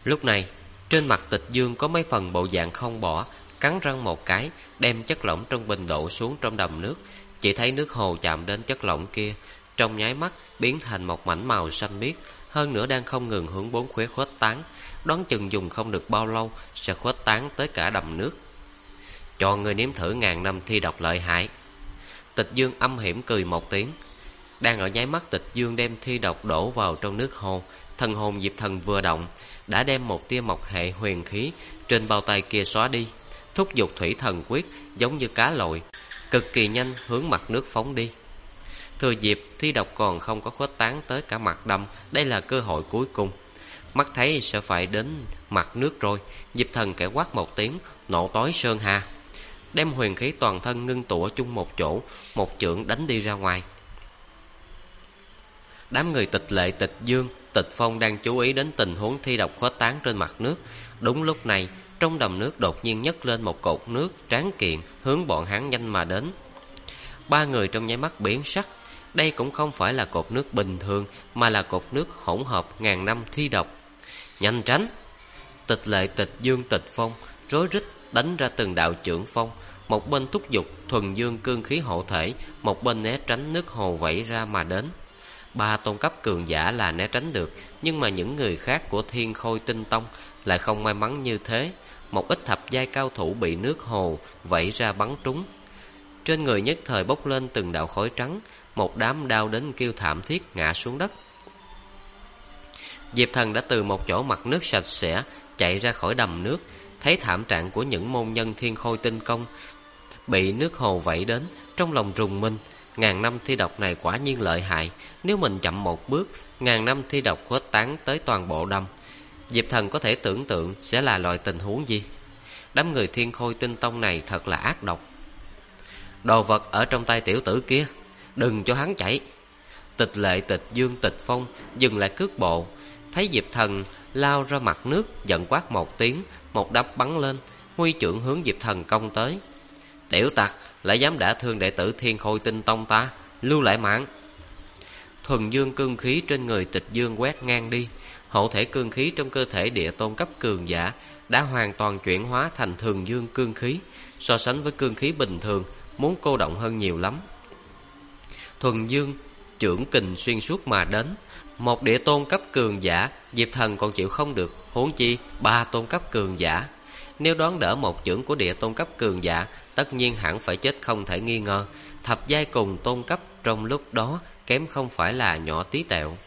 Lúc này, trên mặt Tịch Dương có mấy phần bộ dạng không bỏ, cắn răng một cái, đem chất lỏng trong bình đổ xuống trong đầm nước. Chỉ thấy nước hồ chạm đến chất lỏng kia, trong nháy mắt biến thành một mảnh màu xanh biếc, hơn nữa đang không ngừng hướng bốn phía khuếch tán, đoán chừng dùng không được bao lâu sẽ khuếch tán tới cả đầm nước. Cho người nếm thử ngàn năm thi độc lợi hại. Tịch Dương âm hiểm cười một tiếng. Đang ở nháy mắt Tịch Dương đem thi độc đổ vào trong nước hồ, thần hồn Diệp Thần vừa động, đã đem một tia mộc hệ huyền khí trên bao tay kia xóa đi, thúc giục thủy thần quyết giống như cá lội, cực kỳ nhanh hướng mặt nước phóng đi. Thừa dịp thi độc còn không có khuếch tán tới cả mặt đầm, đây là cơ hội cuối cùng. Mắt thấy sẽ phải đến mặt nước rồi, Diệp Thần kẻ quát một tiếng, nổ tối sơn hà, đem huyền khí toàn thân ngưng tụ chung một chỗ, một chưởng đánh đi ra ngoài. Đám người Tịch Lệ, Tịch Dương, Tịch Phong đang chú ý đến tình huống thi độc khuếch tán trên mặt nước. Đúng lúc này, trong đầm nước đột nhiên nhấc lên một cột nước tráng kiện hướng bọn hắn nhanh mà đến. Ba người trong nháy mắt biến sắc. Đây cũng không phải là cột nước bình thường, mà là cột nước hỗn hợp ngàn năm thi độc. Nhanh tránh! Tịch Lệ, Tịch Dương, Tịch Phong rối rít đánh ra từng đạo chưởng phong, một bên thúc giục thuần dương cương khí hộ thể, một bên né tránh nước hồ vẩy ra mà đến. Ba tôn cấp cường giả là né tránh được, nhưng mà những người khác của Thiên Khôi Tinh Tông lại không may mắn như thế. Một ít thập giai cao thủ bị nước hồ vẩy ra bắn trúng, trên người nhất thời bốc lên từng đạo khói trắng, một đám đau đến kêu thảm thiết ngã xuống đất. Diệp Thần đã từ một chỗ mặt nước sạch sẽ chạy ra khỏi đầm nước, thấy thảm trạng của những môn nhân Thiên Khôi Tinh Công bị nước hồ vẩy đến, trong lòng rùng mình. Ngàn năm thi độc này quả nhiên lợi hại, nếu mình chậm một bước, ngàn năm thi độc khuếch tán tới toàn bộ đầm. Diệp Thần có thể tưởng tượng sẽ là loại tình huống gì. Đám người Thiên Khôi Tinh Tông này thật là ác độc. Đồ vật ở trong tay tiểu tử kia, đừng cho hắn chạy. Tịch Lệ, Tịch Dương, Tịch Phong dừng lại cước bộ, thấy Diệp Thần lao ra mặt nước, giận quát một tiếng, một đắp bắn lên, huy chưởng hướng Diệp Thần công tới. Tiểu tặc, lại dám đả thương đệ tử Thiên Khôi Tinh Tông ta, lưu lại mạng. Thuần dương cương khí trên người Tịch Dương quét ngang đi, hộ thể cương khí trong cơ thể địa tôn cấp cường giả đã hoàn toàn chuyển hóa thành thường dương cương khí, so sánh với cương khí bình thường muốn cô động hơn nhiều lắm. Thuần dương chưởng kình xuyên suốt mà đến, một địa tôn cấp cường giả Diệp Thần còn chịu không được, huống chi ba tôn cấp cường giả. Nếu đón đỡ một chưởng của địa tôn cấp cường giả, tất nhiên hẳn phải chết không thể nghi ngờ. Thập giai cùng tôn cấp trong lúc đó kém không phải là nhỏ tí tẹo.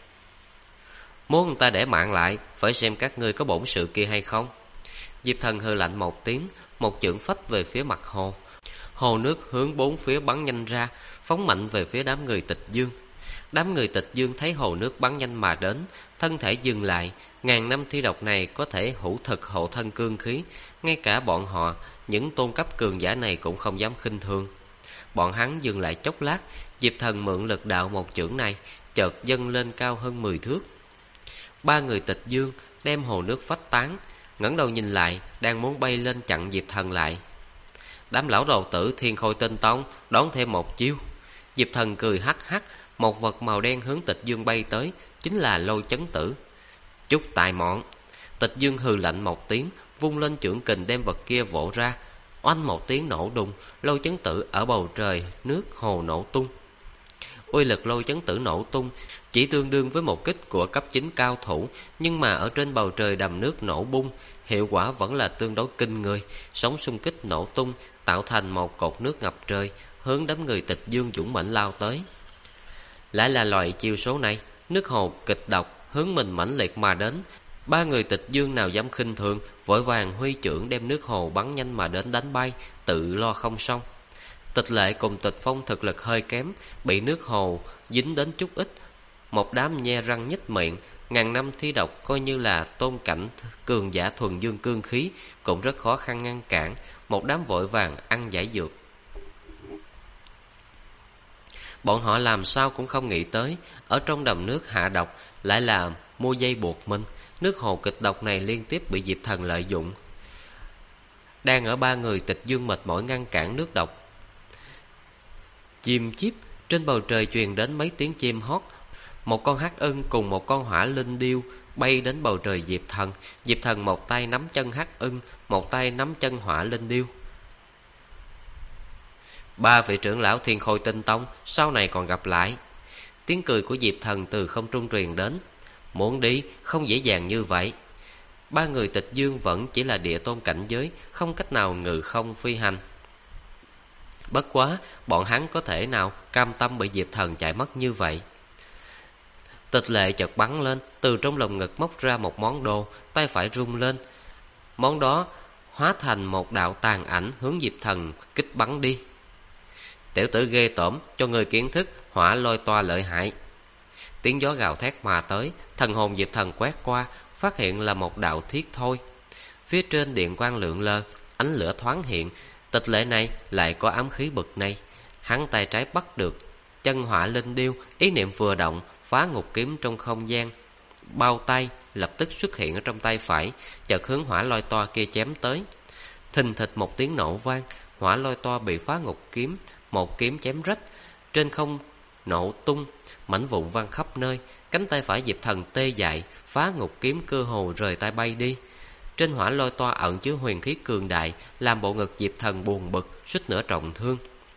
Muốn ta để mạng lại, phải xem các ngươi có bổn sự kia hay không. Diệp Thần hừ lạnh một tiếng, một chưởng phách về phía mặt hồ. Hồ nước hướng bốn phía bắn nhanh ra, phóng mạnh về phía đám người Tịch Dương. Đám người Tịch Dương thấy hồ nước bắn nhanh mà đến, thân thể dừng lại. Ngàn năm thi độc này có thể hữu thực hộ thân cương khí, ngay cả bọn họ, những tôn cấp cường giả này cũng không dám khinh thường. Bọn hắn dừng lại chốc lát, Diệp Thần mượn lực đạo một chưởng này, chợt dâng lên cao hơn 10 thước. Ba người Tịch Dương đem hồ nước phách tán, ngẩng đầu nhìn lại, đang muốn bay lên chặn Diệp Thần lại. Đám lão đầu tử Thiên Khôi Tinh Tông đón thêm một chiêu. Diệp Thần cười hắc hắc, một vật màu đen hướng Tịch Dương bay tới, chính là Lôi Chấn Tử. Chút tài mọn. Tịch Dương hừ lạnh một tiếng, vung lên chưởng kình đem vật kia vỗ ra. Oanh một tiếng nổ đùng, Lôi Chấn Tử ở bầu trời nước hồ nổ tung. Uy lực Lôi Chấn Tử nổ tung chỉ tương đương với một kích của cấp 9 cao thủ, nhưng mà ở trên bầu trời đầm nước nổ bung, hiệu quả vẫn là tương đối kinh người. Sóng xung kích nổ tung, tạo thành một cột nước ngập trời, hướng đám người Tịch Dương dũng mãnh lao tới. Lại là loại chiêu số này, nước hồ kịch độc hướng mình mãnh liệt mà đến. Ba người Tịch Dương nào dám khinh thường, vội vàng huy chưởng đem nước hồ bắn nhanh mà đến đánh bay, tự lo không xong. Tịch Lệ cùng Tịch Phong thực lực hơi kém, bị nước hồ dính đến chút ít, một đám nhe răng nhếch miệng. Ngàn năm thi độc coi như là tôn cảnh cường giả thuần dương cương khí cũng rất khó khăn ngăn cản, một đám vội vàng ăn giải dược. Bọn họ làm sao cũng không nghĩ tới, ở trong đầm nước hạ độc lại là mua dây buộc mình. Nước hồ kịch độc này liên tiếp bị Diệp Thần lợi dụng. Đang ở ba người Tịch Dương mệt mỏi ngăn cản nước độc, chim chíp trên bầu trời truyền đến mấy tiếng chim hót. Một con hắc ưng cùng một con hỏa linh điêu bay đến bầu trời Diệp Thần. Diệp Thần một tay nắm chân hắc ưng, một tay nắm chân hỏa linh điêu. Ba vị trưởng lão Thiên Khôi Tinh Tông sau này còn gặp lại. Tiếng cười của Diệp Thần từ không trung truyền đến. Muốn đi không dễ dàng như vậy. Ba người Tịch Dương vẫn chỉ là địa tôn cảnh giới, không cách nào ngự không phi hành. Bất quá bọn hắn có thể nào cam tâm bị Diệp Thần chạy mất như vậy. Tịch Lệ chợt bắn lên, từ trong lồng ngực móc ra một món đồ, tay phải rung lên. Món đó hóa thành một đạo tàn ảnh hướng Diệp Thần kích bắn đi. Tiểu tử ghê tởm, cho người kiến thức hỏa lôi toa lợi hại. Tiếng gió gào thét mà tới, thần hồn Diệp Thần quét qua, phát hiện là một đạo thiết thôi. Phía trên điện quang lượn lờ, ánh lửa thoáng hiện. Tịch Lệ này lại có ám khí bực này. Hắn tay trái bắt được chân hỏa linh điêu, ý niệm vừa động, phá ngục kiếm trong không gian bao tay lập tức xuất hiện ở trong tay phải, chợt hướng hỏa lôi toa kia chém tới. Thình thịch một tiếng nổ vang, hỏa lôi toa bị phá ngục kiếm một kiếm chém rách, trên không nổ tung, mảnh vụn văng khắp nơi. Cánh tay phải Diệp Thần tê dại, phá ngục kiếm cơ hồ rời tay bay đi. Trên hỏa lôi toa ẩn chứa huyền khí cường đại, làm bộ ngực Diệp Thần buồn bực, suýt nữa trọng thương.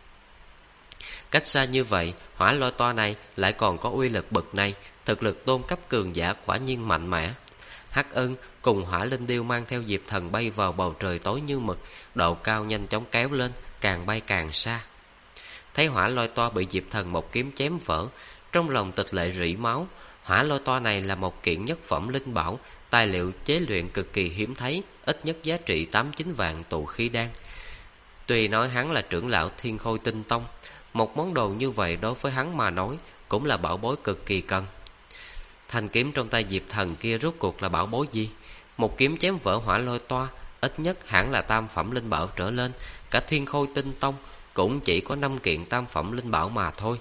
Cách xa như vậy, hỏa lôi toa này lại còn có uy lực bậc này, thực lực tôn cấp cường giả quả nhiên mạnh mẽ. Hắc Ưng cùng hỏa linh điêu mang theo Diệp Thần bay vào bầu trời tối như mực, độ cao nhanh chóng kéo lên, càng bay càng xa. Thấy hỏa lôi toa bị Diệp Thần một kiếm chém vỡ, trong lòng Tịch Lệ rỉ máu. Hỏa lôi toa này là một kiện nhất phẩm linh bảo, tài liệu chế luyện cực kỳ hiếm thấy, ít nhất giá trị 8-9 vạn tụ khí đan. Tuy nói hắn là trưởng lão Thiên Khôi Tinh Tông, một món đồ như vậy đối với hắn mà nói cũng là bảo bối cực kỳ cần. Thanh kiếm trong tay Diệp Thần kia rốt cuộc là bảo bối gì? Một kiếm chém vỡ hỏa lôi toa, ít nhất hẳn là tam phẩm linh bảo trở lên. Cả Thiên Khôi Tinh Tông cũng chỉ có 5 kiện tam phẩm linh bảo mà thôi.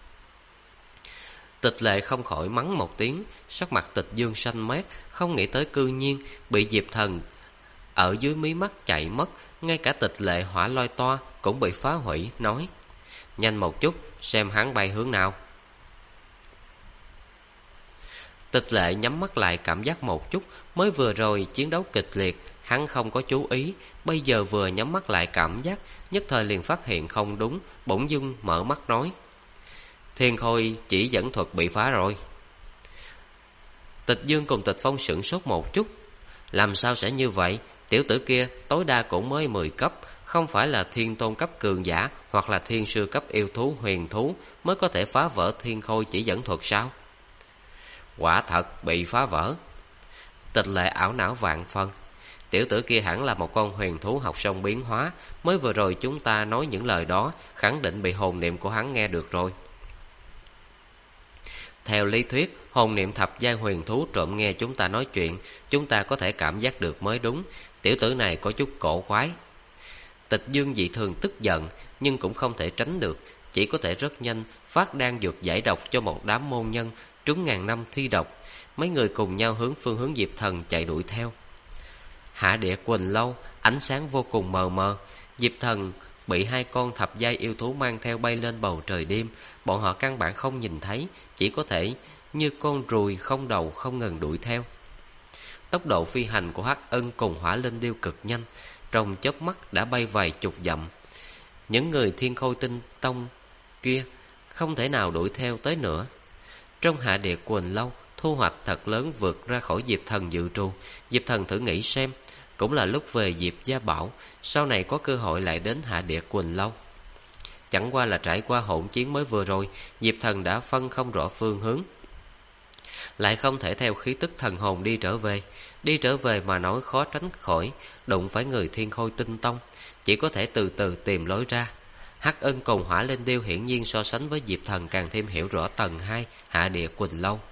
Tịch Lệ không khỏi mắng một tiếng, sắc mặt Tịch Dương xanh mét, không nghĩ tới cư nhiên bị Diệp Thần ở dưới mí mắt chạy mất. Ngay cả Tịch Lệ hỏa lôi toa cũng bị phá hủy, nói: nhanh một chút, xem hắn bay hướng nào. Tịch Lệ nhắm mắt lại cảm giác một chút, mới vừa rồi chiến đấu kịch liệt, hắn không có chú ý, bây giờ vừa nhắm mắt lại cảm giác, nhất thời liền phát hiện không đúng, bỗng dưng mở mắt nói: Thiên Khôi chỉ dẫn thuật bị phá rồi. Tịch Dương cùng Tịch Phong sửng sốt một chút. Làm sao sẽ như vậy? Tiểu tử kia tối đa cũng mới 10 cấp, không phải là thiên tôn cấp cường giả hoặc là thiên sư cấp yêu thú huyền thú mới có thể phá vỡ Thiên Khôi chỉ dẫn thuật sao? Quả thật bị phá vỡ. Tịch Lệ ảo não vạn phân. Tiểu tử kia hẳn là một con huyền thú học xong biến hóa, mới vừa rồi chúng ta nói những lời đó khẳng định bị hồn niệm của hắn nghe được rồi. Theo lý thuyết, hồn niệm thập giai huyền thú trộm nghe chúng ta nói chuyện, chúng ta có thể cảm giác được mới đúng. Tiểu tử này có chút cổ quái. Tịch Dương dị thường tức giận, nhưng cũng không thể tránh được, chỉ có thể rất nhanh phát đan dược giải độc cho một đám môn nhân trúng ngàn năm thi độc. Mấy người cùng nhau hướng phương hướng Diệp Thần chạy đuổi theo. Hạ địa Quỳnh Lâu, ánh sáng vô cùng mờ mờ. Diệp Thần bị hai con thập giai yêu thú mang theo bay lên bầu trời đêm. Bọn họ căn bản không nhìn thấy, chỉ có thể như con ruồi không đầu không ngừng đuổi theo. Tốc độ phi hành của Hắc Ưng cùng Hỏa Linh Điêu cực nhanh, trong chớp mắt đã bay vài chục dặm. Những người Thiên Khôi Tinh Tông kia không thể nào đuổi theo tới nữa. Trong Hạ địa Quỳnh Lâu, thu hoạch thật lớn vượt ra khỏi Diệp Thần dự trù. Diệp Thần thử nghĩ xem, cũng là lúc về Diệp Gia Bảo, sau này có cơ hội lại đến Hạ địa Quỳnh Lâu. Chẳng qua là trải qua hỗn chiến mới vừa rồi, Diệp Thần đã phân không rõ phương hướng, lại không thể theo khí tức thần hồn đi trở về. Đi trở về mà nói khó tránh khỏi đụng phải người Thiên Khôi Tinh Tông, chỉ có thể từ từ tìm lối ra. Hắc Ưng cùng Hỏa Linh Điêu hiển nhiên so sánh với Diệp Thần càng thêm hiểu rõ tầng 2 Hạ địa Quỳnh Lâu.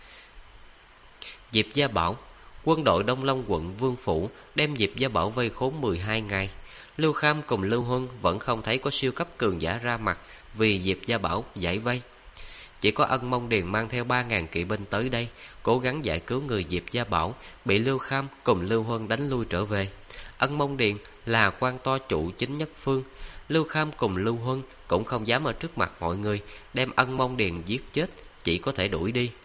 Diệp Gia Bảo, quân đội Đông Long quận Vương Phủ đem Diệp Gia Bảo vây khốn 12 ngày. Lưu Kham cùng Lưu Huân vẫn không thấy có siêu cấp cường giả ra mặt vì Diệp Gia Bảo giải vây. Chỉ có Ân Mông Điền mang theo 3.000 kỵ binh tới đây, cố gắng giải cứu người Diệp Gia Bảo, bị Lưu Kham cùng Lưu Huân đánh lui trở về. Ân Mông Điền là quan to chủ chính nhất phương, Lưu Kham cùng Lưu Huân cũng không dám ở trước mặt mọi người đem Ân Mông Điền giết chết, chỉ có thể đuổi đi.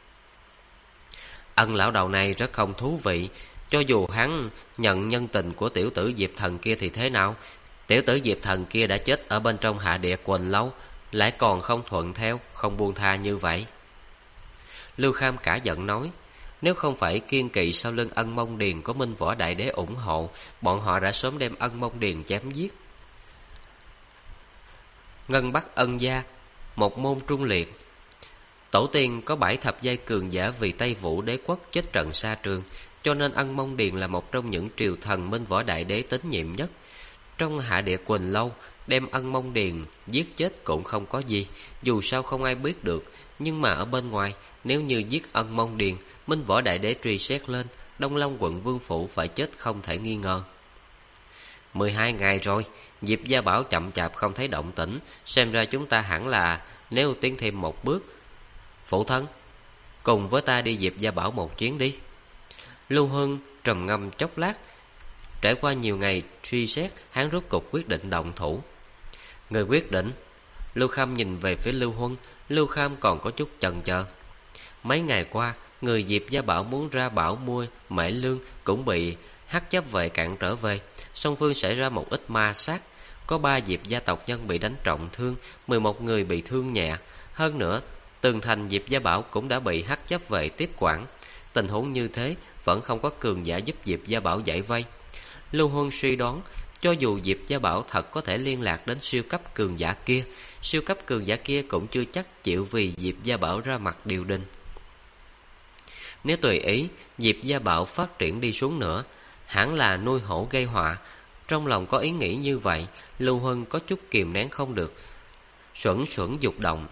Ân lão đầu này rất không thú vị. Cho dù hắn nhận nhân tình của tiểu tử Diệp Thần kia thì thế nào? Tiểu tử Diệp Thần kia đã chết ở bên trong Hạ Địa Quỳnh Lâu, lại còn không thuận theo, không buông tha như vậy. Lưu Kham cả giận nói, nếu không phải kiên kỵ sau lưng Ân Mông Điền có Minh Võ Đại Đế ủng hộ, bọn họ đã sớm đem Ân Mông Điền chém giết. Ngân Bắc Ân gia, một môn trung liệt. Tổ tiên có 7 thập giai cường giả vì Tây Vũ Đế quốc chết trận xa trường, cho nên Ân Mông Điền là một trong những triều thần Minh Võ Đại Đế tín nhiệm nhất. Trong Hạ Địa Quỳnh Lâu, đem Ân Mông Điền giết chết cũng không có gì, dù sao không ai biết được. Nhưng mà ở bên ngoài, nếu như giết Ân Mông Điền, Minh Võ Đại Đế truy xét lên, Đông Long quận vương phủ phải chết không thể nghi ngờ. 12 ngày rồi, Diệp Gia Bảo chậm chạp không thấy động tĩnh, xem ra chúng ta hẳn là nếu tiến thêm một bước. Phụ thân, cùng với ta đi Diệp Gia Bảo một chuyến đi. Lưu Hưng trầm ngâm chốc lát, trải qua nhiều ngày truy xét, hắn rốt cục quyết định động thủ. Người quyết định? Lưu Kham nhìn về phía Lưu Huân. Lưu Kham còn có chút chần chờ. Mấy ngày qua, người Diệp Gia Bảo muốn ra bảo mua mễ lương cũng bị hắc chấp vệ cản trở về. Song phương xảy ra một ít ma sát, có 3 Diệp gia tộc nhân bị đánh trọng thương, 11 người bị thương nhẹ. Hơn nữa, tường thành Diệp Gia Bảo cũng đã bị hắc chấp vệ tiếp quản. Tình huống như thế vẫn không có cường giả giúp Diệp Gia Bảo giải vây. Lưu Huân suy đoán, cho dù Diệp Gia Bảo thật có thể liên lạc đến siêu cấp cường giả kia, siêu cấp cường giả kia cũng chưa chắc chịu vì Diệp Gia Bảo ra mặt điều đình. Nếu tùy ý, Diệp Gia Bảo phát triển đi xuống nữa, hẳn là nuôi hổ gây họa. Trong lòng có ý nghĩ như vậy, Lưu Huân có chút kìm nén không được, xuẩn dục động.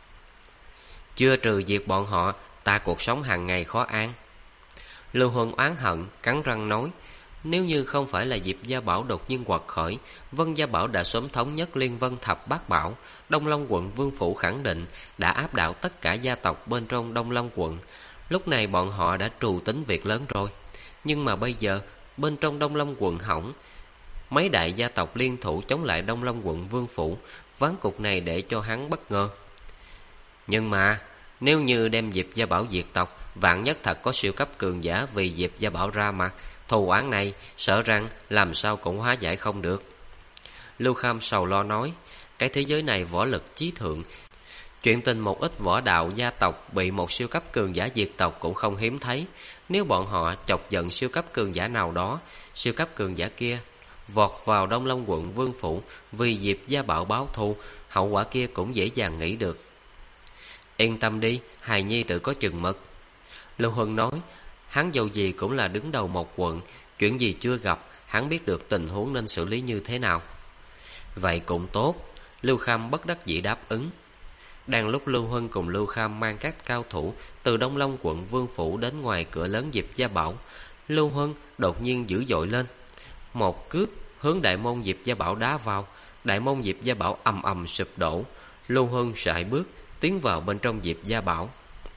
Chưa trừ diệt bọn họ, ta cuộc sống hàng ngày khó an. Lưu Huân oán hận, cắn răng nói, nếu như không phải là Diệp Gia Bảo đột nhiên quật khởi, Vân Gia Bảo đã sớm thống nhất Liên Vân Thập Bát Bảo. Đông Long quận vương phủ khẳng định đã áp đảo tất cả gia tộc bên trong Đông Long quận. Lúc này bọn họ đã trù tính việc lớn rồi. Nhưng mà bây giờ bên trong Đông Long quận hỏng, mấy đại gia tộc liên thủ chống lại Đông Long quận vương phủ, ván cục này để cho hắn bất ngờ. Nhưng mà nếu như đem Diệp Gia Bảo diệt tộc, vạn nhất thật có siêu cấp cường giả vì Diệp Gia Bảo ra mặt, thù oán này sợ rằng làm sao cũng hóa giải không được. Lưu Kham sầu lo nói, cái thế giới này võ lực chí thượng, chuyện tình một ít võ đạo gia tộc bị một siêu cấp cường giả diệt tộc cũng không hiếm thấy. Nếu bọn họ chọc giận siêu cấp cường giả nào đó, siêu cấp cường giả kia vọt vào Đông Long quận vương phủ vì Diệp Gia Bảo báo thù, hậu quả kia cũng dễ dàng nghĩ được. Yên tâm đi, hài nhi tự có chừng mực. Lưu Huân nói, hắn dầu gì cũng là đứng đầu một quận, chuyện gì chưa gặp, hắn biết được tình huống nên xử lý như thế nào. Vậy cũng tốt, Lưu Kham bất đắc dĩ đáp ứng. Đang lúc Lưu Huân cùng Lưu Kham mang các cao thủ từ Đông Long quận vương phủ đến ngoài cửa lớn Diệp Gia Bảo, Lưu Huân đột nhiên dữ dội lên, một cước hướng đại môn Diệp Gia Bảo đá vào. Đại môn Diệp Gia Bảo ầm ầm sụp đổ. Lưu Huân sải bước tiến vào bên trong Diệp Gia Bảo.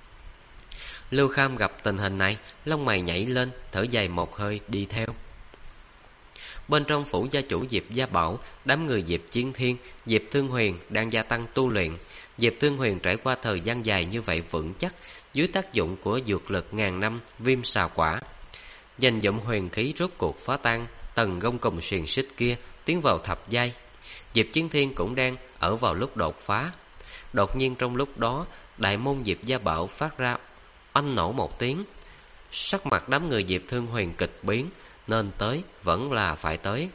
Lưu Kham gặp tình hình này, lông mày nhảy lên, thở dài một hơi đi theo. Bên trong phủ gia chủ Diệp Gia Bảo, đám người Diệp Chiến Thiên, Diệp Thương Huyền đang gia tăng tu luyện. Diệp Thương Huyền trải qua thời gian dài như vậy vững chắc, dưới tác dụng của dược lực ngàn năm viêm xà quả, dành dụm huyền khí rốt cuộc phá tan tầng gông cùm xiềng xích kia, tiến vào thập giai. Diệp Chiến Thiên cũng đang ở vào lúc đột phá. Đột nhiên trong lúc đó, đại môn Diệp Gia Bảo phát ra oanh nổ một tiếng. Sắc mặt đám người Diệp Thương Huyền kịch biến, nên tới vẫn là phải tới.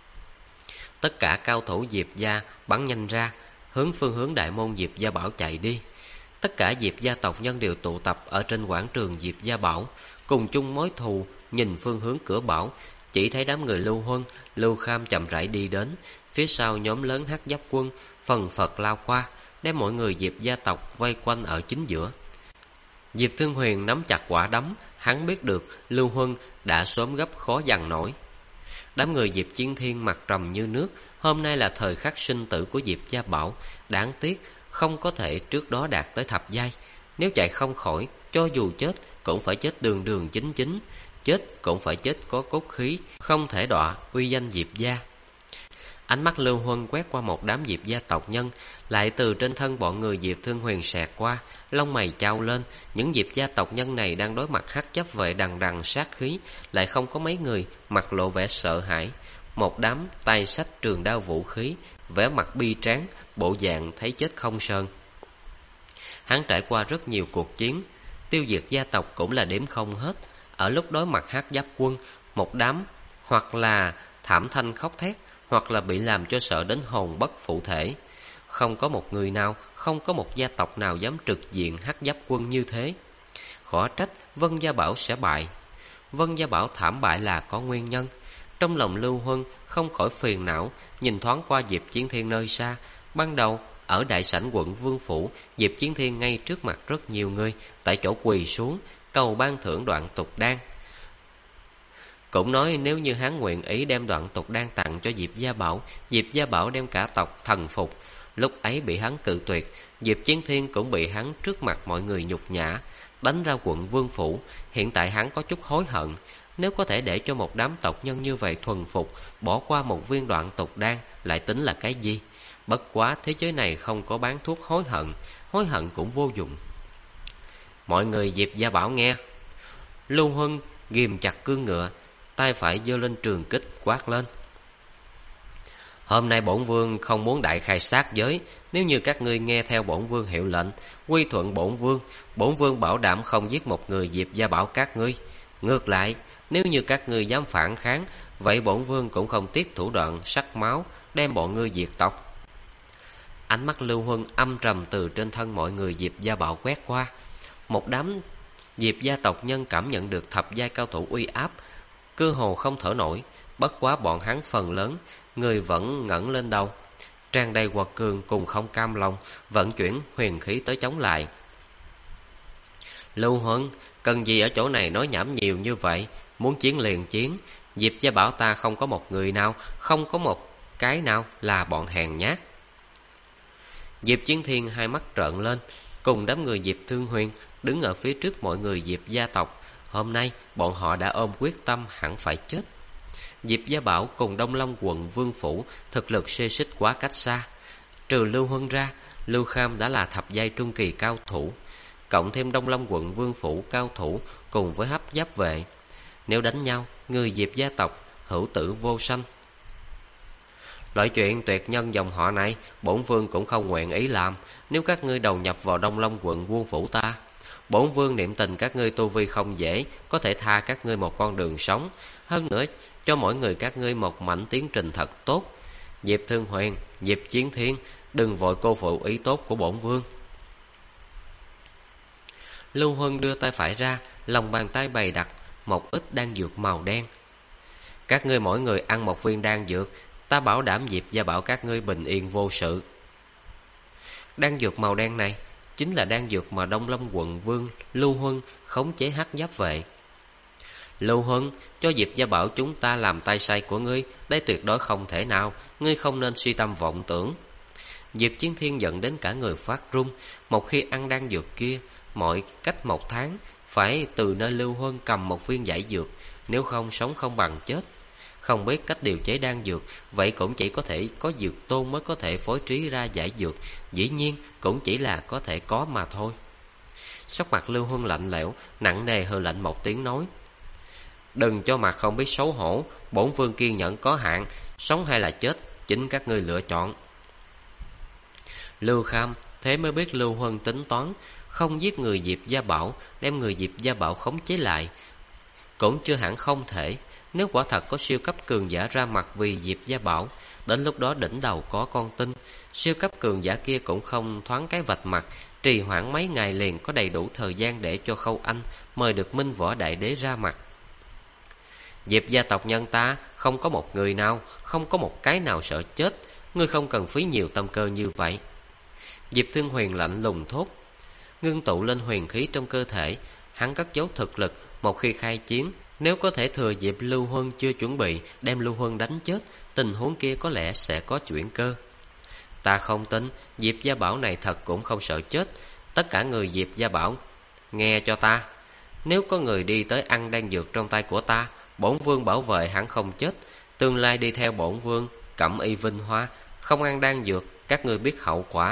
Tất cả cao thủ Diệp Gia bắn nhanh ra, phương hướng đại môn Diệp Gia Bảo chạy đi. Tất cả Diệp gia tộc nhân đều tụ tập ở trên quảng trường Diệp Gia Bảo, cùng chung mối thù, nhìn phương hướng cửa bảo. Chỉ thấy đám người Lưu Huân, Lưu Kham chậm rãi đi đến, phía sau nhóm lớn hắc giáp quân phần phật lao qua, đem mọi người Diệp gia tộc vây quanh ở chính giữa. Diệp Thương Huyền nắm chặt quả đấm, hắn biết được Lưu Huân đã sớm gấp khó dằn nổi. Đám người Diệp Chiến Thiên mặt trầm như nước, hôm nay là thời khắc sinh tử của Diệp Gia Bảo, đáng tiếc không có thể trước đó đạt tới thập giai. Nếu chạy không khỏi, cho dù chết cũng phải chết đường đường chính chính, chết cũng phải chết có cốt khí, không thể đọa uy danh Diệp gia. Ánh mắt Lưu Huân quét qua một đám Diệp gia tộc nhân, lại từ trên thân bọn người Diệp Thương Huyền xẹt qua, lông mày chao lên. Những Diệp gia tộc nhân này đang đối mặt hắc giáp vệ đằng đằng sát khí, lại không có mấy người mặt lộ vẻ sợ hãi. Một đám tay xách trường đao vũ khí, vẻ mặt bi tráng, bộ dạng thấy chết không sơn. Hắn trải qua rất nhiều cuộc chiến, tiêu diệt gia tộc cũng là đếm không hết. Ở lúc đối mặt hắc giáp quân, một đám hoặc là thảm thanh khóc thét, hoặc là bị làm cho sợ đến hồn bất phụ thể. Không có một người nào, không có một gia tộc nào dám trực diện hắc giáp quân như thế. Khó trách Vân Gia Bảo sẽ bại. Vân Gia Bảo thảm bại là có nguyên nhân. Trong lòng Lưu Huân không khỏi phiền não, nhìn thoáng qua Diệp Chiến Thiên nơi xa. Ban đầu ở đại sảnh quận Vương Phủ, Diệp Chiến Thiên ngay trước mặt rất nhiều người, tại chỗ quỳ xuống cầu ban thưởng đoạn tục đan. Cũng nói nếu như hắn nguyện ý đem đoạn tục đan tặng cho Diệp Gia Bảo đem cả tộc thần phục. Lúc ấy bị hắn cự tuyệt, Diệp Chiến Thiên cũng bị hắn trước mặt mọi người nhục nhã, đánh ra quận Vương Phủ. Hiện tại hắn có chút hối hận, nếu có thể để cho một đám tộc nhân như vậy thuần phục, bỏ qua một viên đoạn tục đan lại tính là cái gì? Bất quá thế giới này không có bán thuốc hối hận cũng vô dụng. Mọi người Diệp Gia Bảo nghe. Lưu Huân ghìm chặt cương ngựa, tay phải giơ lên trường kích quát lên. Hôm nay bổn vương không muốn đại khai sát giới, nếu như các ngươi nghe theo bổn vương hiệu lệnh, quy thuận bổn vương bảo đảm không giết một người Diệp Gia Bảo các ngươi. Ngược lại, nếu như các ngươi dám phản kháng, vậy bổn vương cũng không tiếc thủ đoạn sắc máu đem bọn ngươi diệt tộc. Ánh mắt Lưu Huân âm trầm từ trên thân mọi người Diệp Gia Bảo quét qua. Một đám Diệp gia tộc nhân cảm nhận được thập giai cao thủ uy áp, cơ hồ không thở nổi. Bất quá bọn hắn phần lớn người vẫn ngẩng lên đầu, tràn đầy quật cường cùng không cam lòng, vận chuyển huyền khí tới chống lại. Lưu Huân, cần gì ở chỗ này nói nhảm nhiều như vậy? Muốn chiến liền chiến. Diệp Gia Bảo ta không có một người nào, không có một cái nào là bọn hèn nhát. Diệp Chiến Thiên hai mắt trợn lên, cùng đám người Diệp Thương Huyền đứng ở phía trước mọi người Diệp gia tộc. Hôm nay bọn họ đã ôm quyết tâm hẳn phải chết. Diệp Gia Bảo cùng Đông Long quận Vương Phủ thực lực xê xích quá cách xa. Trừ Lưu Huân ra, Lưu Kham đã là thập giai trung kỳ cao thủ, cộng thêm Đông Long quận Vương Phủ cao thủ cùng với hấp giáp vệ. Nếu đánh nhau, người Diệp gia tộc hữu tử vô sanh. Loại chuyện tuyệt nhân dòng họ này, bổn vương cũng không nguyện ý làm. Nếu các ngươi đầu nhập vào Đông Long quận Vương Phủ ta, bổn vương niệm tình các ngươi tu vi không dễ, có thể tha các ngươi một con đường sống. Hơn nữa, cho mỗi người các ngươi một mảnh tiến trình thật tốt. Diệp Thương Huyền, Diệp Chiến Thiên, đừng vội cô phụ ý tốt của bổn vương. Lưu Huân đưa tay phải ra, lòng bàn tay bày đặt một ít đan dược màu đen. Các ngươi mỗi người ăn một viên đan dược, ta bảo đảm Diệp Gia Bảo các ngươi bình yên vô sự. Đan dược màu đen này chính là đan dược mà Đông Long quận vương Lưu Huân khống chế hắc giáp vệ. Lưu Huân, cho Diệp Gia Bảo chúng ta làm tay sai của ngươi, đây tuyệt đối không thể nào, ngươi không nên suy tâm vọng tưởng. Diệp Chiến Thiên giận đến cả người phát run. Một khi ăn đan dược kia, mỗi cách một tháng phải từ nơi Lưu Huân cầm một viên giải dược, nếu không sống không bằng chết. Không biết cách điều chế đan dược, vậy cũng chỉ có thể có dược tôn mới có thể phối trí ra giải dược, dĩ nhiên cũng chỉ là có thể có mà thôi. Sắc mặt Lưu Huân lạnh lẽo, nặng nề hừ lạnh một tiếng nói: đừng cho mặt không biết xấu hổ, bổn vương kiên nhẫn có hạn, sống hay là chết, chính các ngươi lựa chọn. Lưu Kham thế mới biết Lưu Huân tính toán, không giết người Diệp Gia Bảo, đem người Diệp Gia Bảo khống chế lại cũng chưa hẳn không thể. Nếu quả thật có siêu cấp cường giả ra mặt vì Diệp Gia Bảo, đến lúc đó đỉnh đầu có con tin, siêu cấp cường giả kia cũng không thoáng cái vạch mặt, trì hoãn mấy ngày liền có đầy đủ thời gian để cho Khâu Anh mời được Minh Võ Đại Đế ra mặt. Diệp gia tộc nhân ta không có một người nào, không có một cái nào sợ chết, ngươi không cần phí nhiều tâm cơ như vậy. Diệp Thương Huyền lạnh lùng thốt, ngưng tụ lên huyền khí trong cơ thể. Hắn cất giấu thực lực, một khi khai chiến, nếu có thể thừa dịp Lưu Huân chưa chuẩn bị đem Lưu Huân đánh chết, tình huống kia có lẽ sẽ có chuyển cơ. Ta không tin Diệp Gia Bảo này thật cũng không sợ chết. Tất cả người Diệp Gia Bảo nghe cho ta, nếu có người đi tới ăn đan dược trong tay của ta, bổn vương bảo vệ hắn không chết, tương lai đi theo bổn vương cẩm y vinh hoa. Không ăn đan dược, các ngươi biết hậu quả,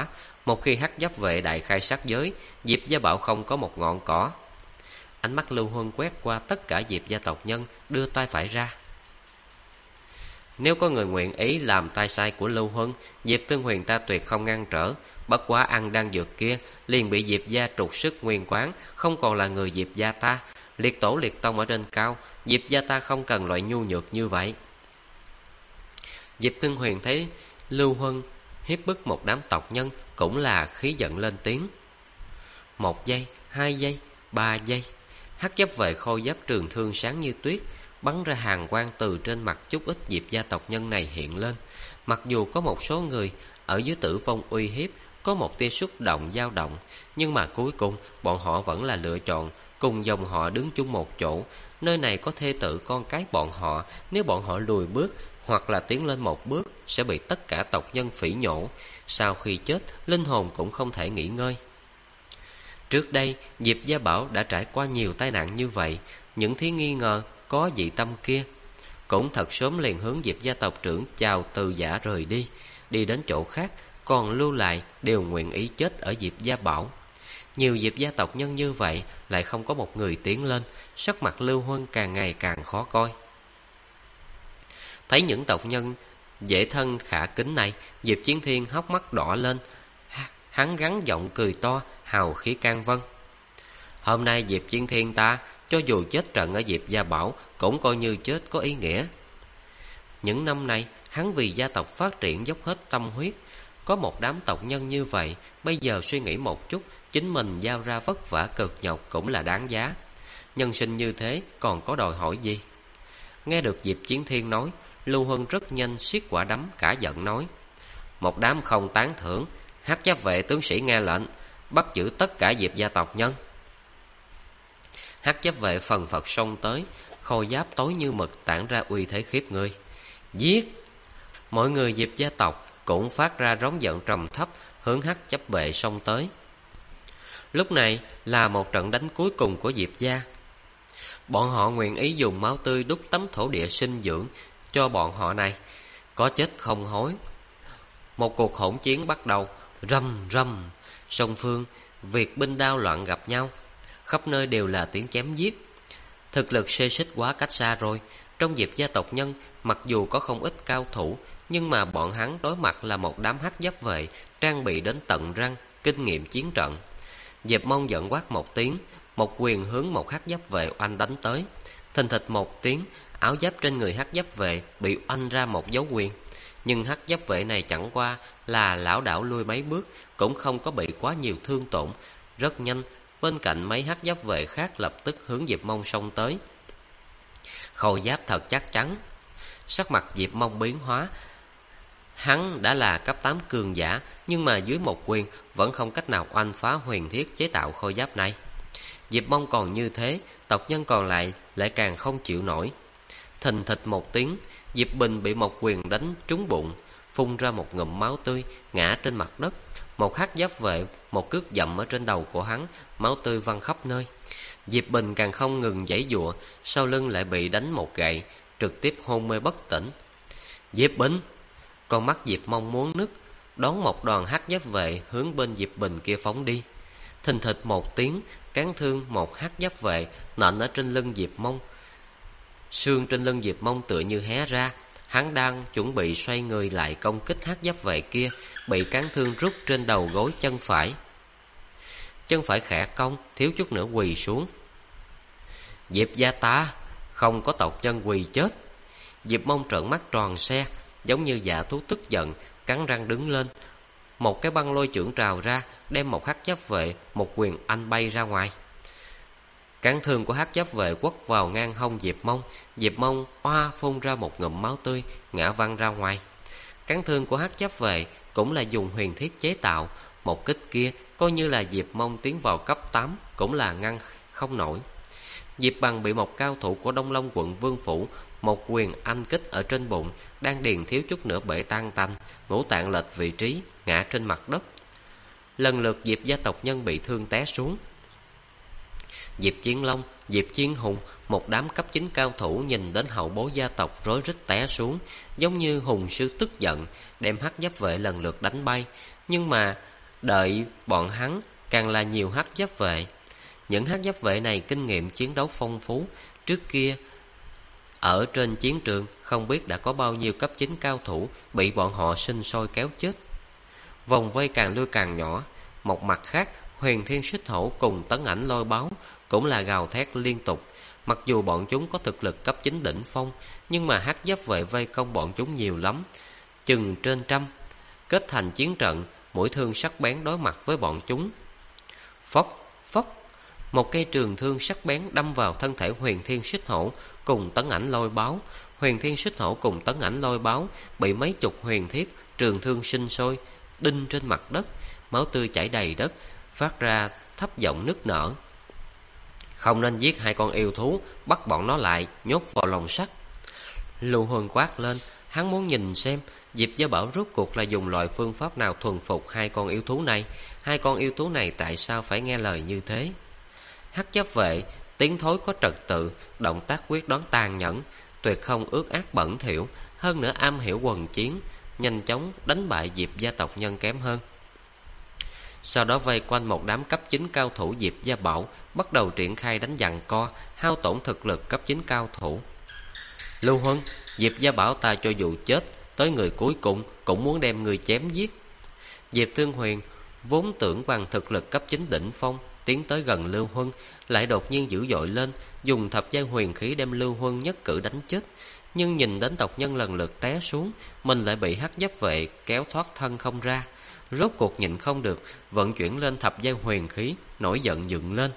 Một khi hắc giáp vệ đại khai sát giới, Diệp gia bảo không có một ngọn cỏ. Ánh mắt Lưu Huân quét qua tất cả Diệp gia tộc nhân, đưa tay phải ra. Nếu có người nguyện ý làm tay sai của Lưu Huân, Diệp Tương Huyền ta tuyệt không ngăn trở. Bất quá ăn đan dược kia liền bị Diệp gia trục xuất nguyên quán, không còn là người Diệp gia ta. Liệt tổ liệt tông ở trên cao, Diệp gia ta không cần loại nhu nhược như vậy. Diệp Tương Huyền thấy Lưu Huân hiếp bức một đám tộc nhân, cũng là khí giận lên tiếng. 1 giây, 2 giây, 3 giây, hắc giáp vệ khôi giáp trường thương sáng như tuyết, bắn ra hàng quang từ trên mặt chút ít Diệp gia tộc nhân này hiện lên. Mặc dù có một số người ở dưới tử vong uy hiếp, có một tia xúc động dao động, nhưng mà cuối cùng bọn họ vẫn là lựa chọn cùng dòng họ đứng chung một chỗ. Nơi này có thê tử con cái bọn họ, nếu bọn họ lùi bước hoặc là tiến lên một bước sẽ bị tất cả tộc nhân phỉ nhổ. Sau khi chết, linh hồn cũng không thể nghỉ ngơi. Trước đây, Diệp gia bảo đã trải qua nhiều tai nạn như vậy. Những thí nghi ngờ có dị tâm kia cũng thật sớm liền hướng Diệp gia tộc trưởng chào từ giả rời đi, đi đến chỗ khác. Còn lưu lại đều nguyện ý chết ở Diệp gia bảo. Nhiều Diệp gia tộc nhân như vậy, lại không có một người tiến lên. Sắc mặt Lưu Huân càng ngày càng khó coi. Thấy những tộc nhân dễ thân khả kính này, Diệp Chiến Thiên hốc mắt đỏ lên. Hắn gắng giọng cười to, hào khí can vân. Hôm nay Diệp Chiến Thiên ta, cho dù chết trận ở Diệp gia bảo, cũng coi như chết có ý nghĩa. Những năm này, hắn vì gia tộc phát triển dốc hết tâm huyết. Có một đám tộc nhân như vậy, bây giờ suy nghĩ một chút, chính mình giao ra vất vả cực nhọc cũng là đáng giá. Nhân sinh như thế còn có đòi hỏi gì? Nghe được Diệp Chiến Thiên nói, Lưu Huân rất nhanh siết quả đấm, cả giận nói. Một đám không tán thưởng, hắc giáp vệ tướng sĩ nghe lệnh, bắt giữ tất cả Diệp gia tộc nhân. Hắc giáp vệ phần phật xông tới, khôi giáp tối như mực tản ra uy thế khiếp người. Giết! Mọi người Diệp gia tộc cũng phát ra rống giận trầm thấp, hướng hắc giáp vệ xông tới. Lúc này là một trận đánh cuối cùng của Diệp gia. Bọn họ nguyện ý dùng máu tươi đúc tấm thổ địa sinh dưỡng cho bọn họ này, có chết không hối. Một cuộc hỗn chiến bắt đầu. Rầm rầm, song phương Việt binh đao loạn gặp nhau, khắp nơi đều là tiếng chém giết. Thực lực xê xích quá cách xa rồi. Trong Diệp gia tộc nhân, mặc dù có không ít cao thủ, nhưng mà bọn hắn đối mặt là một đám hắc giáp vệ trang bị đến tận răng, kinh nghiệm chiến trận. Diệp Mông giận quát một tiếng, một quyền hướng một hắc giáp vệ oanh đánh tới. Thình thịch một tiếng, áo giáp trên người hắc giáp vệ bị oanh ra một dấu quyền. Nhưng hắc giáp vệ này chẳng qua là lảo đảo lui mấy bước, cũng không có bị quá nhiều thương tổn. Rất nhanh, bên cạnh mấy hắc giáp vệ khác lập tức hướng Diệp Mông xông tới. Khôi giáp thật chắc chắn. Sắc mặt Diệp Mông biến hóa. Hắn đã là cấp 8 cường giả, nhưng mà dưới một quyền vẫn không cách nào oanh phá huyền thiết chế tạo khôi giáp này. Diệp Mông còn như thế, tộc nhân còn lại càng không chịu nổi. Thình thịch một tiếng, Diệp Bình bị một quyền đánh trúng bụng, phun ra một ngụm máu tươi, ngã trên mặt đất. Một hắc giáp vệ một cước dậm ở trên đầu của hắn, máu tươi văng khắp nơi. Diệp Bình càng không ngừng giãy giụa, sau lưng lại bị đánh một gậy, trực tiếp hôn mê bất tỉnh. Diệp Bình! Con mắt Diệp Mông muốn nứt, đón một đoàn hắc giáp vệ hướng bên Diệp Bình kia phóng đi. Thình thịch một tiếng, cán thương một hắc giáp vệ nện ở trên lưng Diệp Mông. Xương trên lưng Diệp Mông tựa như hé ra. Hắn đang chuẩn bị xoay người lại công kích hắc giáp vệ kia, bị cán thương rút trên đầu gối chân phải. Chân phải khẽ cong, thiếu chút nữa quỳ xuống. Diệp gia ta không có tộc nhân quỳ chết. Diệp Mông trợn mắt tròn xe, giống như dạ thú tức giận, cắn răng đứng lên. Một cái băng lôi chưởng trào ra, đem một hắc giáp vệ một quyền anh bay ra ngoài. Cán thương của hắc giáp vệ quất vào ngang hông Diệp Mông. Diệp Mông oa phun ra một ngụm máu tươi, ngã văng ra ngoài. Cán thương của hắc giáp vệ cũng là dùng huyền thiết chế tạo, một kích kia coi như là Diệp Mông tiến vào cấp 8 cũng là ngăn không nổi. Diệp Bằng bị một cao thủ của Đông Long quận Vương Phủ một quyền anh kích ở trên bụng, đan điền thiếu chút nữa bể tan tành, ngũ tạng lệch vị trí, ngã trên mặt đất. Lần lượt Diệp gia tộc nhân bị thương té xuống. Diệp Chiến Long, Diệp Chiến Hùng, một đám cấp 9 cao thủ nhìn đến hậu bối gia tộc rối rít té xuống, giống như hùng sư tức giận, đem hắc giáp vệ lần lượt đánh bay. Nhưng mà Đợi bọn hắn càng là nhiều hắc giáp vệ. Những hắc giáp vệ này kinh nghiệm chiến đấu phong phú, trước kia ở trên chiến trường không biết đã có bao nhiêu cấp 9 cao thủ bị bọn họ sinh sôi kéo chết. Vòng vây càng lui càng nhỏ. Một mặt khác, Huyền Thiên Xích Hổ cùng Tấn Ảnh Lôi Báo cũng là gào thét liên tục. Mặc dù bọn chúng có thực lực cấp 9 đỉnh phong, nhưng mà hắc giáp vệ vây công bọn chúng nhiều lắm, chừng trên trăm, kết thành chiến trận, mũi thương sắc bén đối mặt với bọn chúng. Phốc, phốc, một cây trường thương sắc bén đâm vào thân thể Huyền Thiên Xích Hổ cùng Tấn Ảnh Lôi Báo. Huyền Thiên Xích Hổ cùng Tấn Ảnh Lôi Báo bị mấy chục huyền thiết trường thương sinh sôi đinh trên mặt đất, máu tươi chảy đầy đất, phát ra thấp giọng nức nở. Không nên giết hai con yêu thú, bắt bọn nó lại, nhốt vào lồng sắt. Lưu Huân quát lên, hắn muốn nhìn xem Diệp Gia Bảo rốt cuộc là dùng loại phương pháp nào thuần phục hai con yêu thú này. Hai con yêu thú này tại sao phải nghe lời như thế? Hắc giáp vệ tiến thối có trật tự, động tác quyết đoán tàn nhẫn, tuyệt không ước ác bẩn thỉu, hơn nữa am hiểu quần chiến, nhanh chóng đánh bại Diệp gia tộc nhân kém hơn. Sau đó vây quanh một đám cấp 9 cao thủ Diệp Gia Bảo, bắt đầu triển khai đánh giằng co, hao tổn thực lực cấp 9 cao thủ. Lưu Huân, Diệp Gia Bảo ta cho dù chết, tới người cuối cùng cũng muốn đem người chém giết. Diệp Thương Huyền vốn tưởng bằng thực lực cấp 9 đỉnh phong, tiến tới gần Lưu Huân, lại đột nhiên dữ dội lên, dùng thập giai huyền khí đem Lưu Huân nhất cử đánh chết. Nhưng nhìn đến tộc nhân lần lượt té xuống, mình lại bị hắc giáp vệ kéo thoát thân không ra. Rốt cuộc nhịn không được, vận chuyển lên thập giai huyền khí, nổi giận dựng lên.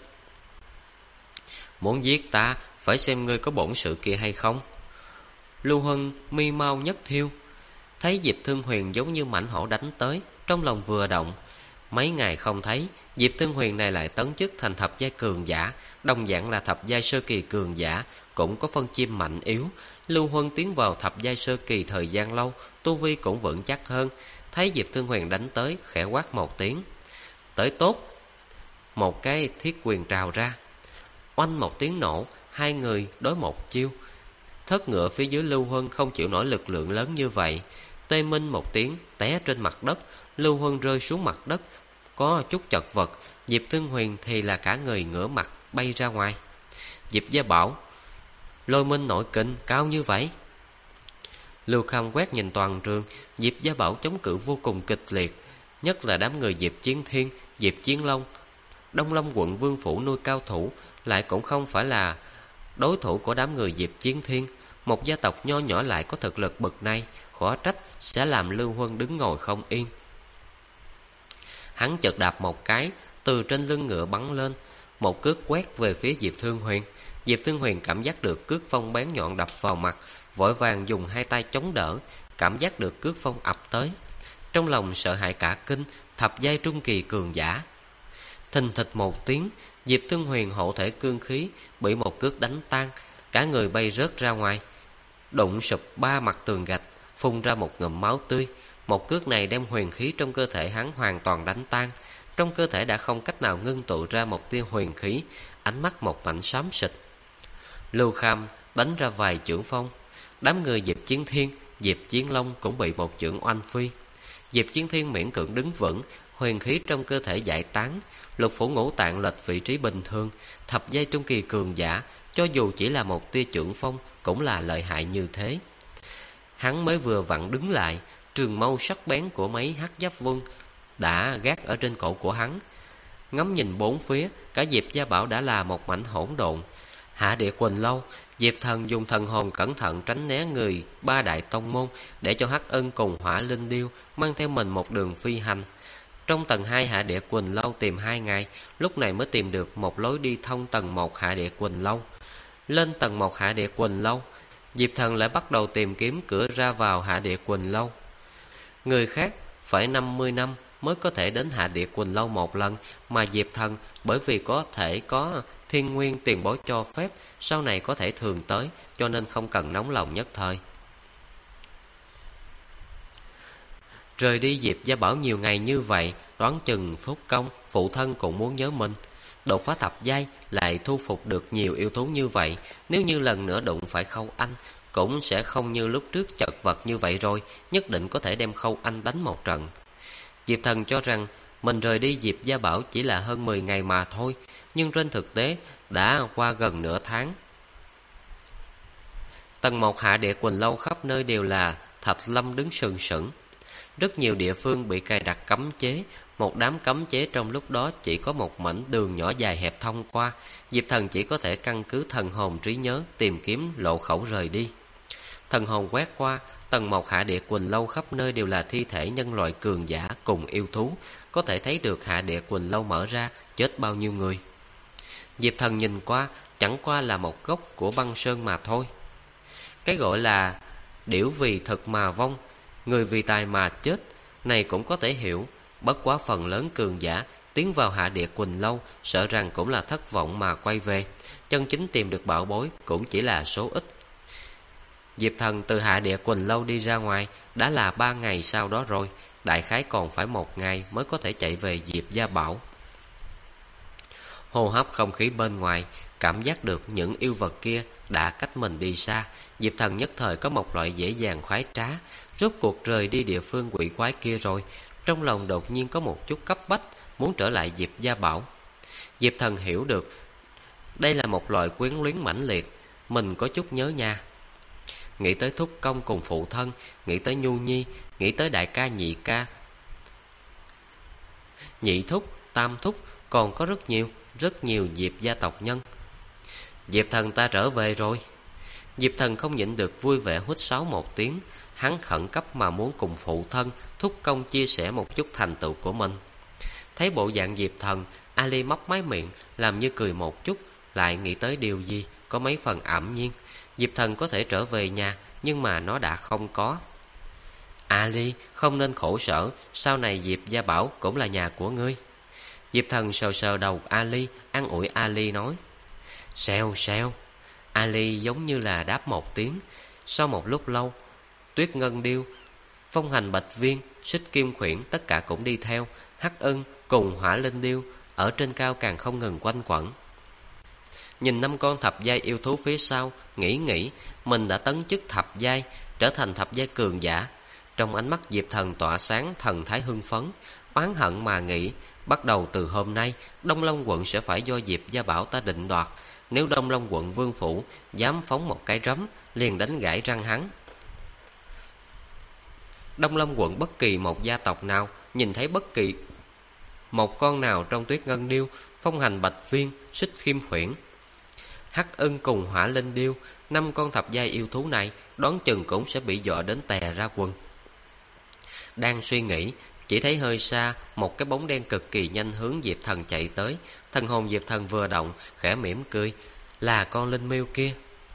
Muốn giết ta, phải xem ngươi có bổn sự kia hay không. Lưu Huân mi mau nhất thiêu, thấy Diệp Thương Huyền giống như mãnh hổ đánh tới, trong lòng vừa động. Mấy ngày không thấy, Diệp Thương Huyền này lại tấn chức thành thập giai cường giả, đồng dạng là thập giai sơ kỳ cường giả, cũng có phân chia mạnh yếu. Lưu Huân tiến vào thập giai sơ kỳ thời gian lâu, tu vi cũng vững chắc hơn. Thấy Diệp Thương Huyền đánh tới, khẽ quát một tiếng, tới tốt. Một cái thiết quyền trào ra, oanh một tiếng nổ, hai người đối một chiêu. Thất ngựa phía dưới Lưu Huân không chịu nổi lực lượng lớn như vậy, tê minh một tiếng té trên mặt đất. Lưu Huân rơi xuống mặt đất, có chút chật vật. Diệp Thương Huyền thì là cả người ngửa mặt bay ra ngoài. Diệp Gia Bảo, Lôi Minh nội kình cao như vậy. Lưu Kham quét nhìn toàn trường, Diệp Gia Bảo chống cự vô cùng kịch liệt, nhất là đám người Diệp Chiến Thiên, Diệp Chiến Long. Đông Long quận Vương phủ nuôi cao thủ, lại cũng không phải là đối thủ của đám người Diệp Chiến Thiên. Một gia tộc nho nhỏ lại có thực lực bậc này, khó trách sẽ làm Lưu Huân đứng ngồi không yên. Hắn chợt đạp một cái, từ trên lưng ngựa bắn lên, một cước quét về phía Diệp Thương Huyền. Diệp Thương Huyền cảm giác được cước phong bén nhọn đập vào mặt, vội vàng dùng hai tay chống đỡ, cảm giác được cước phong ập tới, trong lòng sợ hãi cả kinh. Thập giai trung kỳ cường giả. Thình thịch một tiếng, Diệp Thương Huyền hộ thể cương khí bị một cước đánh tan, cả người bay rớt ra ngoài, đụng sụp ba mặt tường gạch, phun ra một ngụm máu tươi. Một cước này đem huyền khí trong cơ thể hắn hoàn toàn đánh tan, trong cơ thể đã không cách nào ngưng tụ ra một tia huyền khí, ánh mắt một mảnh xám xịt. Lưu Kham đánh ra vài chưởng phong, đám người Diệp Chiến Thiên, Diệp Chiến Long cũng bị một chưởng oanh phi. Diệp Chiến Thiên miễn cưỡng đứng vững, huyền khí trong cơ thể giải tán, lục phủ ngũ tạng lệch vị trí bình thường. Thập giai trung kỳ cường giả, cho dù chỉ là một tia chưởng phong cũng là lợi hại như thế. Hắn mới vừa vặn đứng lại, trường mâu sắc bén của mấy hắc giáp quân đã gác ở trên cổ của hắn. Ngắm nhìn bốn phía, cả Diệp Gia Bảo đã là một mảnh hỗn độn. Hạ Địa Quỳnh Lâu, Diệp Thần dùng thần hồn cẩn thận tránh né người ba đại tông môn, để cho Hắc Ân cùng Hỏa Linh Điêu mang theo mình một đường phi hành. Trong tầng 2 Hạ Địa Quỳnh Lâu tìm 2 ngày, lúc này mới tìm được một lối đi thông tầng 1 Hạ Địa Quỳnh Lâu. Lên tầng 1 Hạ Địa Quỳnh Lâu, Diệp Thần lại bắt đầu tìm kiếm cửa ra vào Hạ Địa Quỳnh Lâu. Người khác phải 50 năm mới có thể đến Hạ Địa Quỳnh Lâu một lần, mà Diệp Thần bởi vì có thể có thiên nguyên tiền bối cho phép, sau này có thể thường tới, cho nên không cần nóng lòng nhất thời. Rời đi Diệp Gia Bảo nhiều ngày như vậy, đoán chừng phúc công phụ thân cũng muốn nhớ mình. Đột phá thập giai lại thu phục được nhiều yêu thú như vậy, nếu như lần nữa đụng phải Khâu Anh, cũng sẽ không như lúc trước chật vật như vậy rồi, nhất định có thể đem Khâu Anh đánh một trận. Diệp Thần cho rằng mình rời đi Diệp Gia Bảo chỉ là hơn 10 ngày mà thôi, nhưng trên thực tế đã qua gần nửa tháng. Tầng 1 Hạ Địa Quỳnh Lâu khắp nơi đều là thạch lâm đứng sừng sững. Rất nhiều địa phương bị cài đặt cấm chế, một đám cấm chế trong lúc đó chỉ có một mảnh đường nhỏ dài hẹp thông qua. Diệp Thần chỉ có thể căn cứ thần hồn trí nhớ tìm kiếm lộ khẩu rời đi. Thần hồn quét qua, tầng 1 Hạ Địa Quỳnh Lâu khắp nơi đều là thi thể nhân loại cường giả cùng yêu thú, có thể thấy được Hạ Địa Quỳnh Lâu mở ra chết bao nhiêu người. Diệp Thần nhìn qua, chẳng qua là một gốc của băng sơn mà thôi. Cái gọi là điểu vì thực mà vong, người vì tài mà chết, này cũng có thể hiểu. Bất quá phần lớn cường giả tiến vào Hạ Địa Quỳnh Lâu sợ rằng cũng là thất vọng mà quay về, chân chính tìm được bảo bối cũng chỉ là số ít. Diệp Thần từ Hạ Địa Quỳnh Lâu đi ra ngoài đã là 3 ngày sau đó rồi, đại khái còn phải 1 ngày mới có thể chạy về Diệp Gia Bảo. Hô hấp không khí bên ngoài, cảm giác được những yêu vật kia đã cách mình đi xa. Diệp Thần nhất thời có một loại dễ dàng khoái trá, rốt cuộc rời đi địa phương quỷ quái kia rồi. Trong lòng đột nhiên có một chút cấp bách, muốn trở lại Diệp Gia Bảo. Diệp Thần hiểu được đây là một loại quyến luyến mãnh liệt, mình có chút nhớ nha. Nghĩ tới thúc công cùng phụ thân, nghĩ tới Nhu Nhi, nghĩ tới đại ca nhị ca, nhị thúc, tam thúc, còn có rất nhiều Diệp gia tộc nhân. Diệp Thần ta trở về rồi. Diệp Thần không nhịn được vui vẻ huýt sáo một tiếng. Hắn khẩn cấp mà muốn cùng phụ thân, thúc công chia sẻ một chút thành tựu của mình. Thấy bộ dạng Diệp Thần, Ali móc máy miệng, làm như cười một chút, lại nghĩ tới điều gì có mấy phần ảm nhiên. Diệp Thần có thể trở về nhà, nhưng mà nó đã không có. Ali, không nên khổ sở, sau này Diệp Gia Bảo cũng là nhà của ngươi. Diệp Thần sờ sờ đầu Ali, an ủi Ali nói. Xèo xèo. Ali giống như là đáp một tiếng. Sau một lúc lâu, Tuyết Ngân Điêu, Phong Hành Bạch Viên, Xích Kim Khuyển tất cả cũng đi theo. Hắc Ưng cùng Hỏa Linh Điêu ở trên cao càng không ngừng quanh quẩn. Nhìn 5 con thập giai yêu thú phía sau, nghĩ mình đã tấn chức thập giai, trở thành thập giai cường giả. Trong ánh mắt Diệp Thần tỏa sáng thần thái hưng phấn, oán hận mà nghĩ, bắt đầu từ hôm nay, Đông Long quận sẽ phải do Diệp Gia Bảo ta định đoạt. Nếu Đông Long quận vương phủ dám phóng một cái rắm, liền đánh gãy răng hắn. Đông Long quận bất kỳ một gia tộc nào nhìn thấy bất kỳ một con nào trong Tuyết Ngân Điêu, Phong Hành Bạch Viên, Xích Kim Khuyển, Hắc Ưng cùng Hỏa Linh Điêu, 5 con thập giai yêu thú này đoán chừng cũng sẽ bị dọa đến tè ra quần. Đang suy nghĩ, chỉ thấy hơi xa một cái bóng đen cực kỳ nhanh hướng Diệp Thần chạy tới. Thần hồn Diệp Thần vừa động, khẽ mỉm cười, là con linh miêu kia.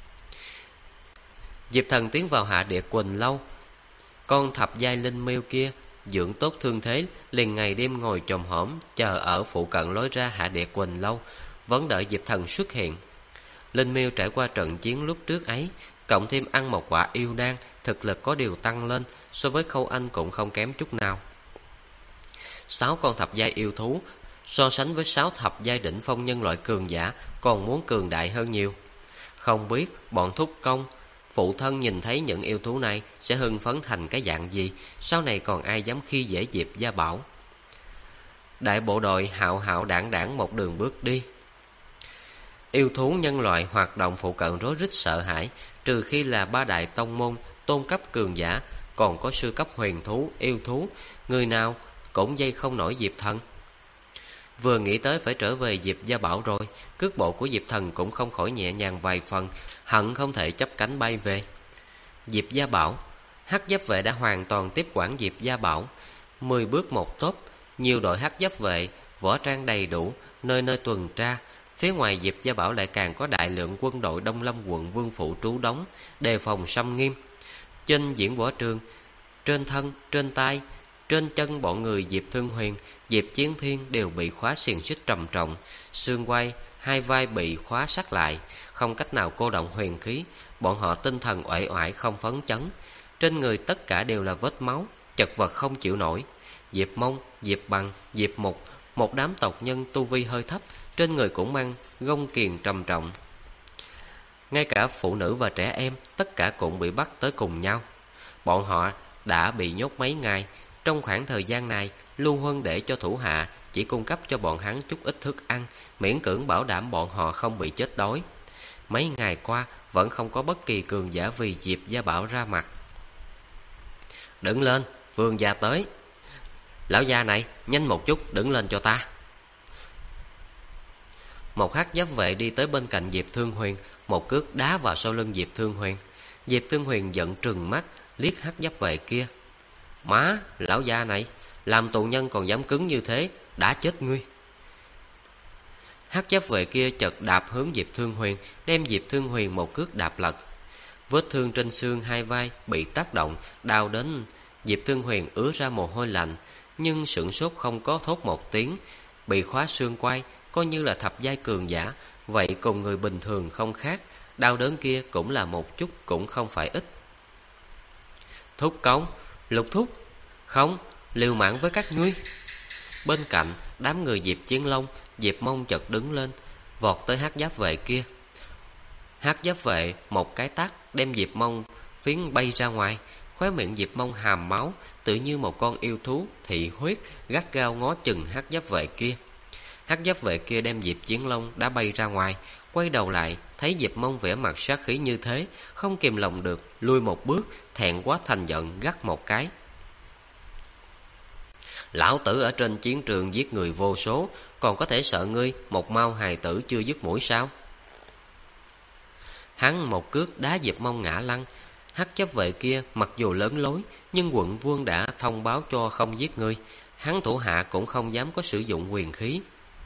Diệp Thần tiến vào Hạ Địa Quỳnh Lâu. Con thập giai linh miêu kia dưỡng tốt thương thế, liền ngày đêm ngồi chồm hổm chờ ở phụ cận lối ra Hạ Địa Quỳnh Lâu, vẫn đợi Diệp Thần xuất hiện. Linh miêu trải qua trận chiến lúc trước ấy, cộng thêm ăn một quả yêu đan, thực lực có điều tăng lên, so với Khâu Anh cũng không kém chút nào. 6 con thập giai yêu thú so sánh với 6 thập giai đỉnh phong nhân loại cường giả còn muốn cường đại hơn nhiều. Không biết bọn thúc công, phụ thân nhìn thấy những yêu thú này sẽ hưng phấn thành cái dạng gì, sau này còn ai dám khi dễ Diệp Gia Bảo. Đại bộ đội hạo hạo đảng đảng một đường bước đi. Yêu thú nhân loại hoạt động phụ cận rối rít sợ hãi, trừ khi là 3 đại tông môn tôn cấp cường giả, còn có sư cấp huyền thú, yêu thú, người nào cũng dây không nổi Diệp Thần. Vừa nghĩ tới phải trở về Diệp Gia Bảo rồi, cước bộ của Diệp Thần cũng không khỏi nhẹ nhàng vài phần, hận không thể chắp cánh bay về. Diệp Gia Bảo, hắc giáp vệ đã hoàn toàn tiếp quản Diệp Gia Bảo. 10 bước một tốp, nhiều đội hắc giáp vệ, võ trang đầy đủ, nơi nơi tuần tra. Phía ngoài Diệp Gia Bảo lại càng có đại lượng quân đội Đông Lâm quận vương phủ trú đóng, đề phòng xâm nghiêm. Trên diễn võ trường, trên thân, trên tay, trên chân bọn người Diệp Thương Huyền, Diệp Chiến Thiên đều bị khóa xiềng xích trầm trọng, xương quai, hai vai bị khóa sát lại, không cách nào cô động huyền khí. Bọn họ tinh thần uể oải không phấn chấn, trên người tất cả đều là vết máu, chật vật không chịu nổi. Diệp Mông, Diệp Bằng, Diệp Mục, một đám tộc nhân tu vi hơi thấp, trên người cũng mang gông kiềng trầm trọng. Ngay cả phụ nữ và trẻ em tất cả cũng bị bắt tới cùng nhau. Bọn họ đã bị nhốt mấy ngày, Trong khoảng thời gian này, Lưu Huân để cho thủ hạ chỉ cung cấp cho bọn hắn chút ít thức ăn, miễn cưỡng bảo đảm bọn họ không bị chết đói. Mấy ngày qua vẫn không có bất kỳ cường giả vì Diệp Gia Bảo ra mặt. Đứng lên, vương gia tới. Lão gia này, nhanh một chút, đứng lên cho ta. Một hắc giáp vệ đi tới bên cạnh Diệp Thương Huyền, một cước đá vào sau lưng Diệp Thương Huyền. Diệp Thương Huyền giận trừng mắt liếc hắc giáp vệ kia. Má, lão gia này, làm tù nhân còn dám cứng như thế, đã chết ngươi. Hắc giáp vệ kia chợt đạp hướng Diệp Thương Huyền, đem Diệp Thương Huyền một cước đạp lật. Vết thương trên xương hai vai bị tác động, đau đến Diệp Thương Huyền ứa ra mồ hôi lạnh, nhưng sửng sốt không có thốt một tiếng. Bị khóa xương quai, coi như là thập giai cường giả, vậy cùng người bình thường không khác, đau đớn kia cũng là một chút, cũng không phải ít. Thúc công, Lục thúc, không, liều mạng với các ngươi. Bên cạnh đám người Diệp Chiến Long, Diệp Mông chợt đứng lên, vọt tới hắc giáp vệ kia. Hắc giáp vệ một cái tát đem Diệp Mông phiến bay ra ngoài. Khóe miệng Diệp Mông hàm máu, tự như một con yêu thú thị huyết, gắt gao ngó chừng hắc giáp vệ kia. Hắc giáp vệ kia đem Diệp Chiến Long đã bay ra ngoài, quay đầu lại thấy Diệp Mông vẻ mặt sát khí như thế, không kìm lòng được lui một bước, thẹn quá thành giận gắt một cái. Lão tử ở trên chiến trường giết người vô số, còn có thể sợ ngươi một mau hài tử chưa dứt mũi sao? Hắn một cước đá Diệp Mông ngã lăn. Hắc giáp vệ kia mặc dù lớn lối, nhưng quận vương đã thông báo cho không giết ngươi, hắn thủ hạ cũng không dám có sử dụng quyền khí.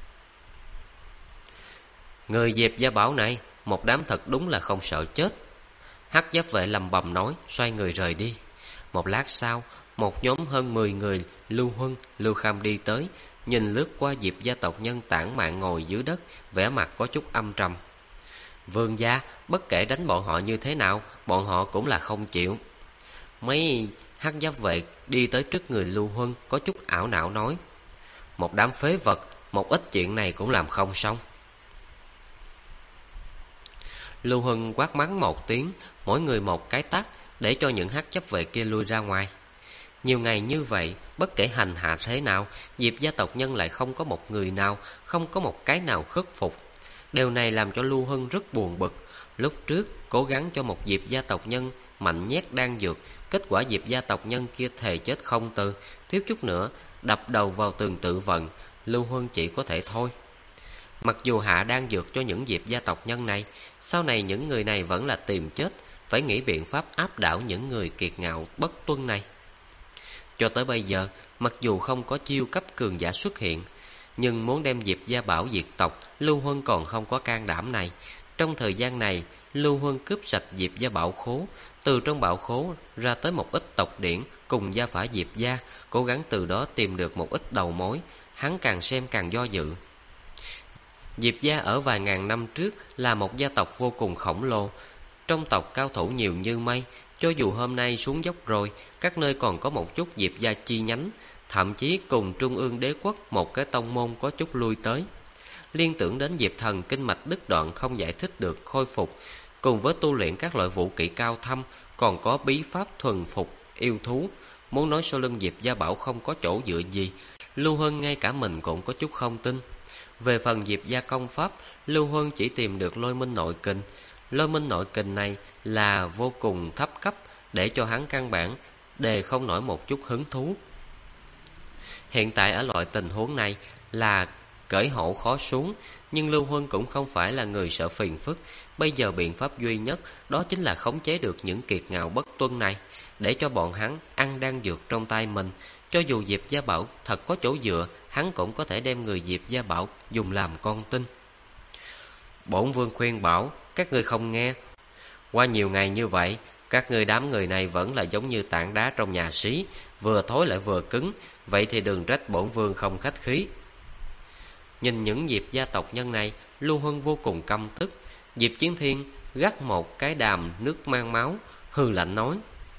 Người Diệp Gia Bảo này, một đám thật đúng là không sợ chết. Hắc giáp vệ lầm bầm nói, xoay người rời đi. Một lát sau, một nhóm hơn 10 người Lưu Huân, Lưu Kham đi tới, nhìn lướt qua Diệp gia tộc nhân tản mạn ngồi dưới đất, vẻ mặt có chút âm trầm. Vương gia, bất kể đánh bọn họ như thế nào, bọn họ cũng là không chịu. Mấy hắc giáp vệ đi tới trước người Lưu Huân, có chút ảo não nói, một đám phế vật, một ít chuyện này cũng làm không xong. Lưu Huân quát mắng một tiếng, mỗi người một cái tát, để cho những hắc giáp vệ kia lui ra ngoài. Nhiều ngày như vậy, bất kể hành hạ thế nào, Diệp gia tộc nhân lại không có một người nào, không có một cái nào khuất phục. Điều này làm cho Lưu Hân rất buồn bực. Lúc trước cố gắng cho một Diệp gia tộc nhân mạnh nhét đan dược, kết quả Diệp gia tộc nhân kia thề chết không từ, thiếu chút nữa đập đầu vào tường tự vận. Lưu Hân chỉ có thể thôi. Mặc dù hạ đan dược cho những Diệp gia tộc nhân này, sau này những người này vẫn là tìm chết, phải nghĩ biện pháp áp đảo những người kiệt ngạo bất tuân này. Cho tới bây giờ, mặc dù không có chiêu cấp cường giả xuất hiện, nhưng muốn đem Diệp Gia Bảo diệt tộc, Lưu Huân còn không có can đảm này. Trong thời gian này, Lưu Huân cướp sạch Diệp Gia Bảo khố, từ trong bảo khố ra tới một ít tộc điển cùng gia phả Diệp Gia, cố gắng từ đó tìm được một ít đầu mối. Hắn càng xem càng do dự. Diệp Gia ở vài ngàn năm trước là một gia tộc vô cùng khổng lồ, trong tộc cao thủ nhiều như mây. Cho dù hôm nay xuống dốc rồi, các nơi còn có một chút Diệp gia chi nhánh, thậm chí cùng Trung ương đế quốc một cái tông môn có chút lui tới. Liên tưởng đến Diệp Thần kinh mạch đứt đoạn không giải thích được khôi phục, cùng với tu luyện các loại vũ kỹ cao thâm, còn có bí pháp thuần phục yêu thú, muốn nói sau lưng Diệp Gia Bảo không có chỗ dựa gì, Lưu Hân ngay cả mình cũng có chút không tin. Về phần Diệp gia công pháp, Lưu Hân chỉ tìm được Lôi Minh Nội Kình. Lôi Minh Nội Kình này là vô cùng thấp cấp, để cho hắn căn bản đề không nổi một chút hứng thú. Hiện tại ở loại tình huống này là cởi hộ khó xuống, nhưng Lưu Huân cũng không phải là người sợ phiền phức. Bây giờ biện pháp duy nhất đó chính là khống chế được những kiệt ngạo bất tuân này, để cho bọn hắn ăn đan dược trong tay mình. Cho dù Diệp Gia Bảo thật có chỗ dựa, hắn cũng có thể đem người Diệp Gia Bảo dùng làm con tin. Bổn vương khuyên bảo các ngươi không nghe. Qua nhiều ngày như vậy, các ngươi đám người này vẫn là giống như tảng đá trong nhà xí, vừa thối lại vừa cứng. Vậy thì đừng trách bổn vương không khách khí. Nhìn những Diệp gia tộc nhân này, Lưu Huân vô cùng căm tức. Diệp Chiến Thiên gắt một cái đàm nước mang máu, hừ lạnh nói,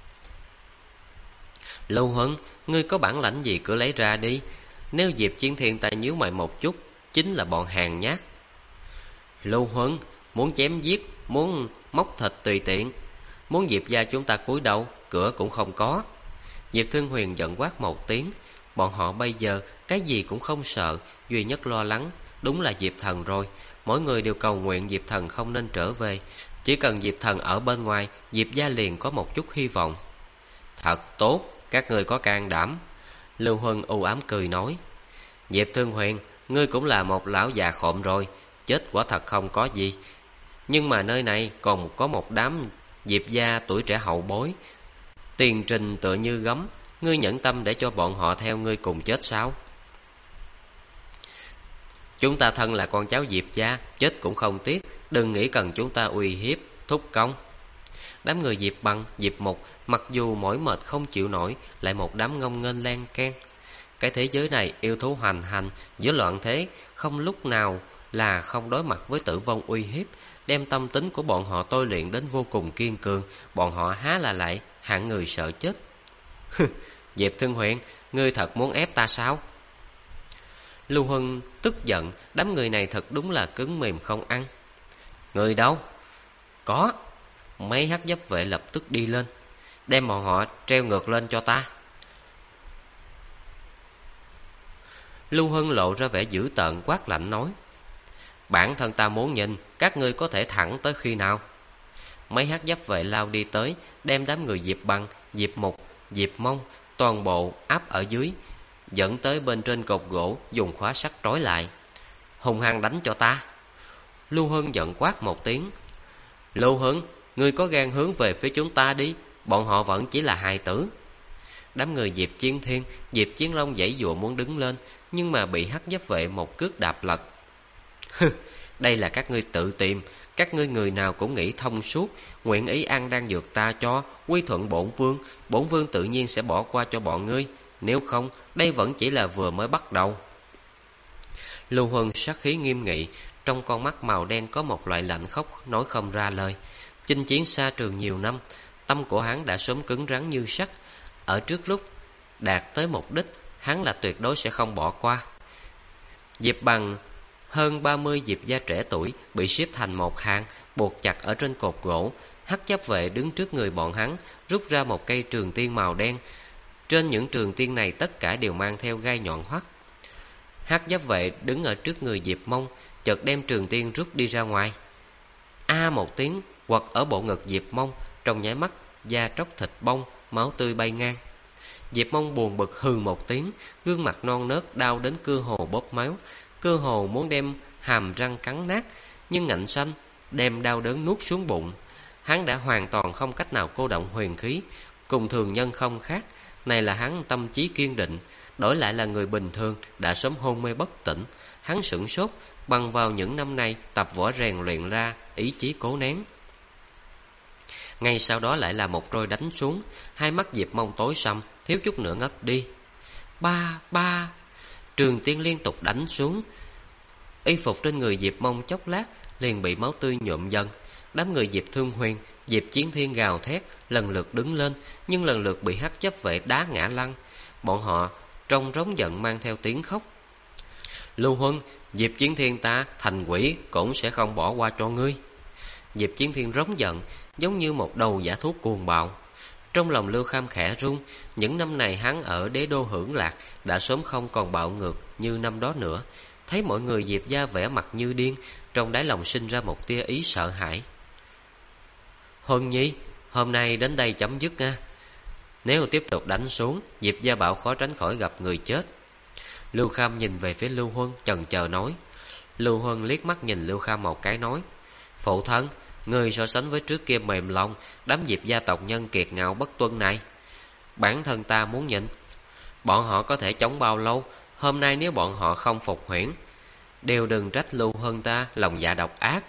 Lưu Huân, ngươi có bản lãnh gì cứ lấy ra đi. Nếu Diệp Chiến Thiên ta nhíu mày một chút, chính là bọn hàng nhát. Lưu Huân, muốn chém giết, muốn móc thịt tùy tiện, muốn Diệp gia chúng ta cúi đầu, cửa cũng không có. Diệp Thương Huyền giận quát một tiếng. Bọn họ bây giờ cái gì cũng không sợ, duy nhất lo lắng đúng là Diệp Thần rồi. Mỗi người đều cầu nguyện Diệp Thần không nên trở về. Chỉ cần Diệp Thần ở bên ngoài, Diệp gia liền có một chút hy vọng. Thật tốt, các ngươi có can đảm. Lưu Huân u ám cười nói. Diệp Thương Huyền, ngươi cũng là một lão già khộm rồi, chết quả thật không có gì. Nhưng mà nơi này còn có một đám Diệp gia tuổi trẻ hậu bối, tiền trình tựa như gấm. Ngươi nhẫn tâm để cho bọn họ theo ngươi cùng chết sao? Chúng ta thân là con cháu Diệp gia, chết cũng không tiếc. Đừng nghĩ cần chúng ta uy hiếp, thúc công. Đám người Diệp Bằng, Diệp Mục mặc dù mỏi mệt không chịu nổi, lại một đám ngông nghênh len keng. Cái thế giới này yêu thú hoành hành, giữa loạn thế không lúc nào là không đối mặt với tử vong uy hiếp, đem tâm tính của bọn họ tôi luyện đến vô cùng kiên cường. Bọn họ há là lại hạng người sợ chết. Diệp Thương Huyền, ngươi thật muốn ép ta sao? Lưu Huân tức giận, đám người này thật đúng là cứng mềm không ăn. Người đâu? Có. Mấy hắc giáp vệ lập tức đi lên. Đem bọn họ treo ngược lên cho ta. Lưu Huân lộ ra vẻ dữ tợn quát lạnh nói. Bản thân ta muốn nhìn các ngươi có thể thẳng tới khi nào. Mấy hắc giáp vệ lao đi tới, đem đám người Diệp Bằng, Diệp Mục, Diệp Mông toàn bộ áp ở dưới, dẫn tới bên trên cột gỗ, dùng khóa sắt trói lại. Hùng hăng đánh cho ta. Lưu Huân giận quát một tiếng. Lưu Huân, ngươi có gan hướng về phía chúng ta đi, bọn họ vẫn chỉ là hài tử. Đám người Diệp Chiến Thiên, Diệp Chiến Long giãy giụa muốn đứng lên, nhưng mà bị hắc giáp vệ một cước đạp lật. Đây là các ngươi tự tìm. Các ngươi người nào cũng nghĩ thông suốt, nguyện ý ăn đan dược ta cho, quy thuận bổn vương. Bổn vương tự nhiên sẽ bỏ qua cho bọn ngươi. Nếu không, đây vẫn chỉ là vừa mới bắt đầu. Lưu Huân sát khí nghiêm nghị, trong con mắt màu đen có một loại lạnh khốc nói không ra lời. Chinh chiến xa trường nhiều năm, tâm của hắn đã sớm cứng rắn như sắt. Ở trước lúc đạt tới mục đích, hắn là tuyệt đối sẽ không bỏ qua. Diệp Bằng hơn 30 Diệp gia trẻ tuổi bị xếp thành một hàng, buộc chặt ở trên cột gỗ. Hắc giáp vệ đứng trước người bọn hắn, rút ra một cây trường tiên màu đen. Trên những trường tiên này tất cả đều mang theo gai nhọn hoắt. Hắc giáp vệ đứng ở trước người Diệp Mông, chợt đem trường tiên rút đi ra ngoài. A một tiếng quật ở bộ ngực Diệp Mông, trong nháy mắt da tróc thịt bong, máu tươi bay ngang. Diệp Mông buồn bực hừ một tiếng, gương mặt non nớt đau đến cơ hồ bóp máu, cơ hồ muốn đem hàm răng cắn nát, nhưng ngạnh xanh đem đau đớn nuốt xuống bụng. Hắn đã hoàn toàn không cách nào cô động huyền khí, cùng thường nhân không khác. Này là hắn tâm trí kiên định, đổi lại là người bình thường đã sớm hôn mê bất tỉnh. Hắn sửng sốt, bằng vào những năm nay tập võ rèn luyện ra ý chí cố nén. Ngay sau đó lại là một roi đánh xuống, hai mắt Diệp Mông tối sầm, thiếu chút nữa ngất đi. Ba trường tiên liên tục đánh xuống. Y phục trên người Diệp Mông chốc lát liền bị máu tươi nhuộm dần. Đám người Diệp Thương Huyền, Diệp Chiến Thiên gào thét, lần lượt đứng lên, nhưng lần lượt bị hắc giáp vệ đá ngã lăn. Bọn họ trong rống giận mang theo tiếng khóc. Lưu Huân, Diệp Chiến Thiên ta thành quỷ cũng sẽ không bỏ qua cho ngươi. Diệp Chiến Thiên rống giận, giống như một đầu dã thú cuồng bạo. Trong lòng Lưu Kham khẽ run. Những năm này hắn ở đế đô hưởng lạc, đã sớm không còn bạo ngược như năm đó nữa. Thấy mọi người Diệp gia vẻ mặt như điên, trong đáy lòng sinh ra một tia ý sợ hãi. Huân nhi, hôm nay đến đây chấm dứt nha. Nếu tiếp tục đánh xuống, Diệp gia bảo khó tránh khỏi gặp người chết. Lưu Kham nhìn về phía Lưu Huân, chần chờ nói. Lưu Huân liếc mắt nhìn Lưu Kham một cái nói. Phụ thân, người so sánh với trước kia mềm lòng, đám Diệp gia tộc nhân kiệt ngạo bất tuân này. Bản thân ta muốn nhịn. Bọn họ có thể chống bao lâu? Hôm nay nếu bọn họ không phục huyễn, đều đừng trách Lưu Huân ta lòng dạ độc ác.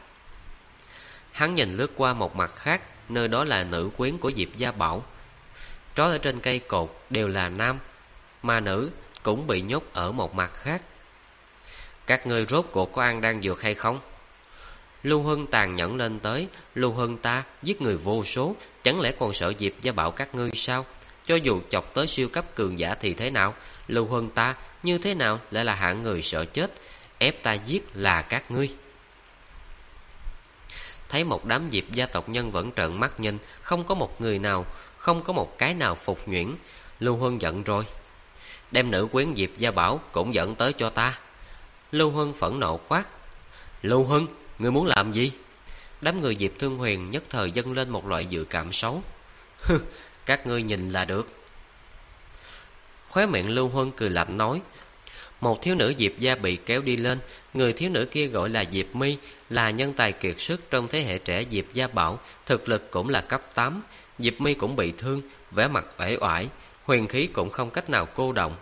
Hắn nhìn lướt qua một mặt khác, nơi đó là nữ quyến của Diệp gia bảo. Trói ở trên cây cột đều là nam, mà nữ cũng bị nhốt ở một mặt khác. Các ngươi rốt cuộc có ăn đan dược hay không? Lưu Huân tàn nhẫn lên tới. Lưu Huân ta giết người vô số, chẳng lẽ còn sợ Diệp gia bảo các ngươi sao? Cho dù chọc tới siêu cấp cường giả thì thế nào? Lưu Huân ta như thế nào lại là hạng người sợ chết? Ép ta giết là các ngươi. Thấy một đám Diệp gia tộc nhân vẫn trợn mắt nhìn, không có một người nào, không có một cái nào phục nhuyễn. Lưu Huân giận rồi. Đem nữ quyến Diệp Gia Bảo cũng dẫn tới cho ta. Lưu Huân phẫn nộ quát. Lưu Huân, ngươi muốn làm gì? Đám người Diệp Thương Huyền nhất thời dâng lên một loại dự cảm xấu. Các ngươi nhìn là được. Khóe miệng Lưu Huân cười lạnh nói. Một thiếu nữ Diệp gia bị kéo đi lên. Người thiếu nữ kia gọi là Diệp My, là nhân tài kiệt xuất trong thế hệ trẻ Diệp Gia Bảo, thực lực cũng là cấp 8. Diệp My cũng bị thương, vẻ mặt uể oải, huyền khí cũng không cách nào cô động.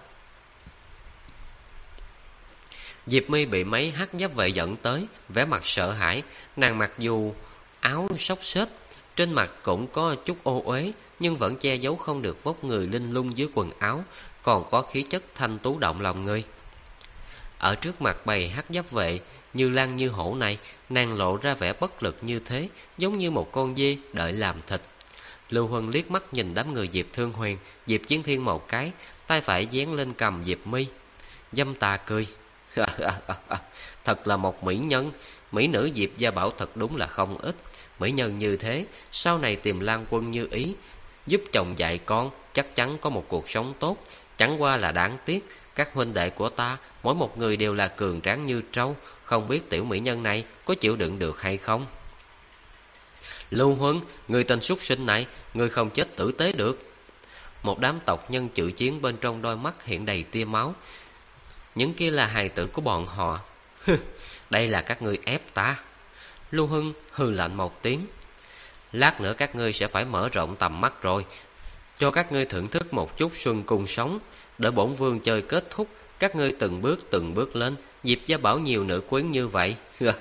Diệp My bị mấy hắc giáp vệ dẫn tới, vẻ mặt sợ hãi. Nàng mặc dù áo xốc xếch, trên mặt cũng có chút ô uế, nhưng vẫn che giấu không được vóc người linh lung dưới quần áo, còn có khí chất thanh tú động lòng người. Ở trước mặt bầy hắc giáp vệ như lang như hổ này, nàng lộ ra vẻ bất lực như thế, giống như một con dê đợi làm thịt. Lưu Huân liếc mắt nhìn đám người Diệp Thương Huyền, Diệp Chiến Thiên một cái, tay phải dán lên cầm Diệp My. Dâm tà cười. Thật là một mỹ nhân. Mỹ nữ Diệp Gia Bảo thật đúng là không ít. Mỹ nhân như thế, sau này tìm Lan Quân như ý, giúp chồng dạy con, chắc chắn có một cuộc sống tốt. Chẳng qua là đáng tiếc, các huynh đệ của ta mỗi một người đều là cường tráng như trâu, không biết tiểu mỹ nhân này có chịu đựng được hay không. Lưu Huân, người tên súc sinh này, người không chết tử tế được. Một đám tộc nhân chữ chiến bên trong đôi mắt hiện đầy tia máu. Những kia là hài tử của bọn họ. Đây là các ngươi ép ta. Lưu Huân hừ lạnh một tiếng. Lát nữa các ngươi sẽ phải mở rộng tầm mắt rồi, cho các ngươi thưởng thức một chút xuân cung sống. Đợi bổn vương chơi kết thúc, các ngươi từng bước lên. Diệp Gia Bảo nhiều nữ quyến như vậy.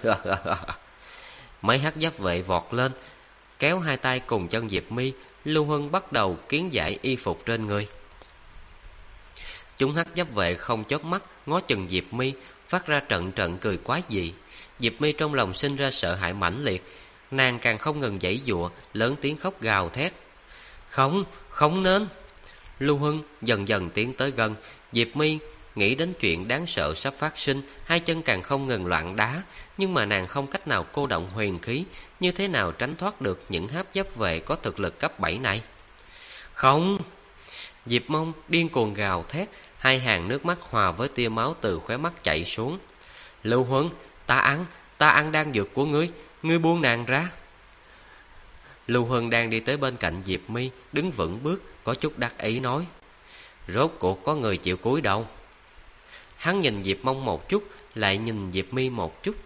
Mấy hắc giáp vệ vọt lên, kéo hai tay cùng chân Diệp My. Lưu Huân bắt đầu kiến giải y phục trên người. Chúng hắc giáp vệ không chớp mắt ngó chừng Diệp My, phát ra trận trận cười quái dị. Diệp My trong lòng sinh ra sợ hãi mãnh liệt, nàng càng không ngừng giãy giụa, lớn tiếng khóc gào thét. Không nên. Lưu Huân dần dần tiến tới gần. Diệp My nghĩ đến chuyện đáng sợ sắp phát sinh, hai chân càng không ngừng loạn đá, nhưng mà nàng không cách nào cô động huyền khí, như thế nào tránh thoát được những hắc giáp vệ có thực lực cấp 7 này. Không! Diệp Mông điên cuồng gào thét, hai hàng nước mắt hòa với tia máu từ khóe mắt chảy xuống. Lưu Huân, ta ăn đan dược của ngươi buông nàng ra. Lưu Huân đang đi tới bên cạnh Diệp My, đứng vững bước, có chút đắc ý nói. Rốt cuộc có người chịu cúi đầu. Hắn nhìn Diệp Mông một chút, lại nhìn Diệp My một chút.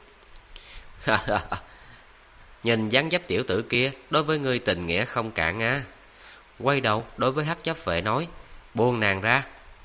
Nhìn dáng dấp tiểu tử kia, đối với ngươi tình nghĩa không cạn à. Quay đầu đối với hắc giáp vệ nói, buông nàng ra.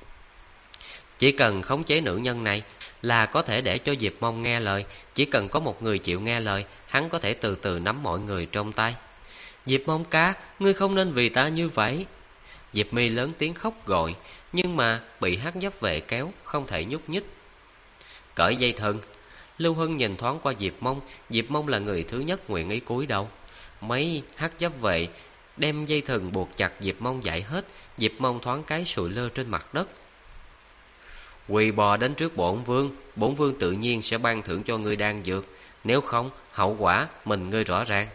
Chỉ cần khống chế nữ nhân này là có thể để cho Diệp Mông nghe lời. Chỉ cần có một người chịu nghe lời, hắn có thể từ từ nắm mọi người trong tay. Diệp Mông ca, ngươi không nên vì ta như vậy. Diệp My lớn tiếng khóc gọi, nhưng mà bị hắc giáp vệ kéo, không thể nhúc nhích. Cởi dây thừng. Lưu Hân nhìn thoáng qua Diệp Mông. Diệp Mông là người thứ nhất nguyện ý cúi đầu. Mấy hắc giáp vệ đem dây thừng buộc chặt Diệp Mông dạy hết. Diệp Mông thoáng cái sụi lơ trên mặt đất. Quỳ bò đến trước bổn vương tự nhiên sẽ ban thưởng cho ngươi đan dược, nếu không hậu quả mình ngươi rõ ràng.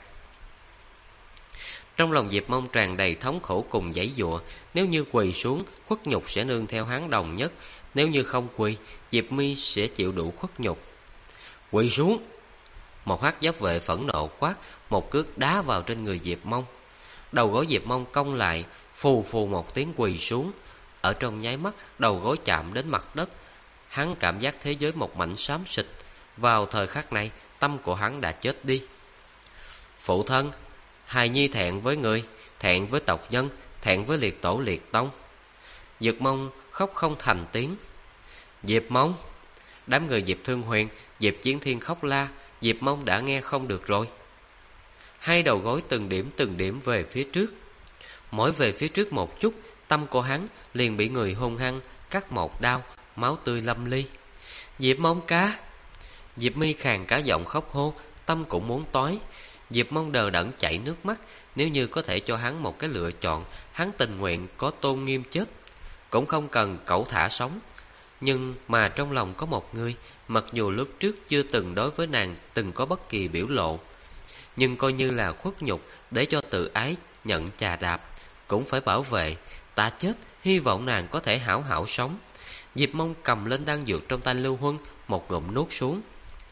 Trong lòng Diệp Mông tràn đầy thống khổ cùng giãy giụa. Nếu như quỳ xuống, khuất nhục sẽ nương theo hắn đồng nhất. Nếu như không quỳ, Diệp My sẽ chịu đủ khuất nhục. Quỳ xuống! Một hắc giáp vệ phẫn nộ quát, một cước đá vào trên người Diệp Mông. Đầu gối Diệp Mông cong lại, phù phù một tiếng quỳ xuống. Ở trong nháy mắt, đầu gối chạm đến mặt đất. Hắn cảm giác thế giới một mảnh xám xịt. Vào thời khắc này, tâm của hắn đã chết đi. Phụ thân, hài nhi thẹn với người, thẹn với tộc nhân, thẹn với liệt tổ liệt tông. Diệp Mông khóc không thành tiếng. Diệp Mông! Đám người Diệp Thương Huyền, Diệp Chiến Thiên khóc la. Diệp Mông đã nghe không được rồi. Hai đầu gối từng điểm về phía trước. Mỗi về phía trước một chút, tâm của hắn liền bị người hung hăng cắt một đao, máu tươi lâm ly. Diệp Mông ca! Diệp My khàn cả giọng khóc hô, tâm cũng muốn tói. Diệp Mông đờ đẫn chảy nước mắt. Nếu như có thể cho hắn một cái lựa chọn, hắn tình nguyện có tôn nghiêm chết, cũng không cần cẩu thả sống. Nhưng mà trong lòng có một người, mặc dù lúc trước chưa từng đối với nàng từng có bất kỳ biểu lộ, nhưng coi như là khuất nhục để cho tự ái nhận chà đạp, cũng phải bảo vệ. Ta chết, hy vọng nàng có thể hảo hảo sống. Diệp Mông cầm lên đan dược trong tay Lưu Huân, một ngụm nuốt xuống.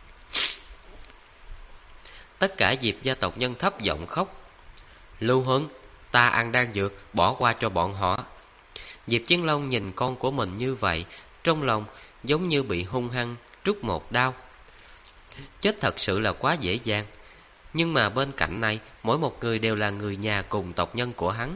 Tất cả Diệp gia tộc nhân thấp giọng khóc. Lưu Huân, ta ăn đan dược, bỏ qua cho bọn họ. Diệp Chiến Long nhìn con của mình như vậy, trong lòng giống như bị hung hăng trút một đao. Chết thật sự là quá dễ dàng. Nhưng mà bên cạnh này, mỗi một người đều là người nhà cùng tộc nhân của hắn.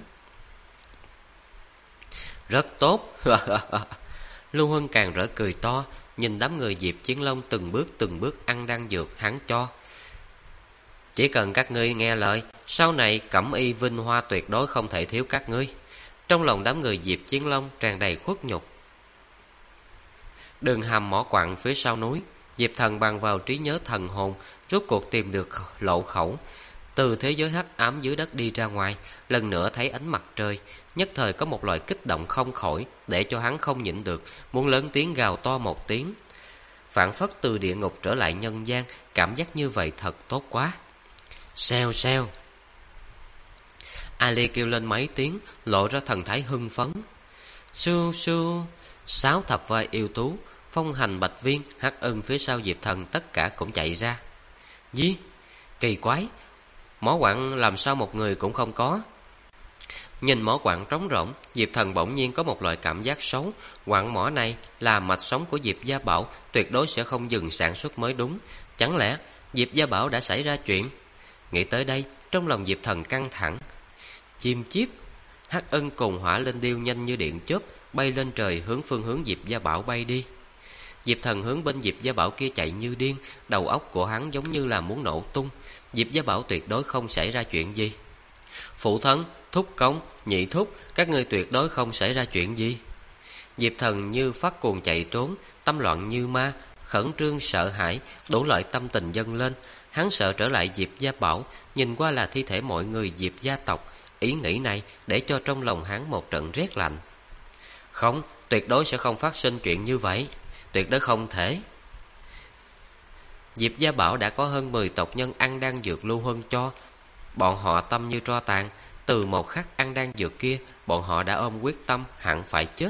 Rất tốt. Lưu Huân càng rỡ cười to, nhìn đám người Diệp Chiến Long từng bước ăn đan dược hắn cho. Chỉ cần các ngươi nghe lời, sau này Cẩm Y vinh hoa tuyệt đối không thể thiếu các ngươi. Trong lòng đám người Diệp Chiến Long tràn đầy khuất nhục. Đường hầm mỏ quặng phía sau núi, Diệp Thần bằng vào trí nhớ thần hồn, rốt cuộc tìm được lộ khẩu, từ thế giới hắc ám dưới đất đi ra ngoài. Lần nữa thấy ánh mặt trời, nhất thời có một loại kích động không khỏi, để cho hắn không nhịn được, muốn lớn tiếng gào to một tiếng. Phảng phất từ địa ngục trở lại nhân gian, cảm giác như vậy thật tốt quá. Xèo xèo. Ali kêu lên mấy tiếng, lộ ra thần thái hưng phấn. Su su. 6 thập vai yêu tú, Phong Hành, Bạch Viên, Hắc Ưng phía sau Diệp Thần tất cả cũng chạy ra. Gì? Kỳ quái, mỏ quặng làm sao một người cũng không có? Nhìn mỏ quặng trống rỗng, Diệp Thần bỗng nhiên có một loại cảm giác xấu. Quặng mỏ này là mạch sống của Diệp Gia Bảo, tuyệt đối sẽ không dừng sản xuất mới đúng. Chẳng lẽ Diệp Gia Bảo đã xảy ra chuyện? Nghĩ tới đây, trong lòng Diệp Thần căng thẳng. Chim chiếp. Hắc Ưng cùng Hỏa Linh Điêu nhanh như điện chớp bay lên trời, hướng phương hướng Diệp Gia Bảo bay đi. Diệp Thần hướng bên Diệp Gia Bảo kia chạy như điên, đầu óc của hắn giống như là muốn nổ tung. Diệp Gia Bảo tuyệt đối không xảy ra chuyện gì. Phụ thân, thúc công, nhị thúc, các ngươi tuyệt đối không xảy ra chuyện gì. Diệp Thần như phát cuồng chạy trốn, tâm loạn như ma, khẩn trương sợ hãi, đủ loại tâm tình dâng lên. Hắn sợ trở lại Diệp Gia Bảo, nhìn qua là thi thể mọi người Diệp gia tộc. Ý nghĩ này để cho trong lòng hắn một trận rét lạnh. Không, tuyệt đối sẽ không phát sinh chuyện như vậy. Tuyệt đối không thể. Diệp Gia Bảo đã có hơn 10 tộc nhân ăn đan dược Lưu Huân cho. Bọn họ tâm như tro tàn. Từ một khắc ăn đan dược kia, bọn họ đã ôm quyết tâm hẳn phải chết.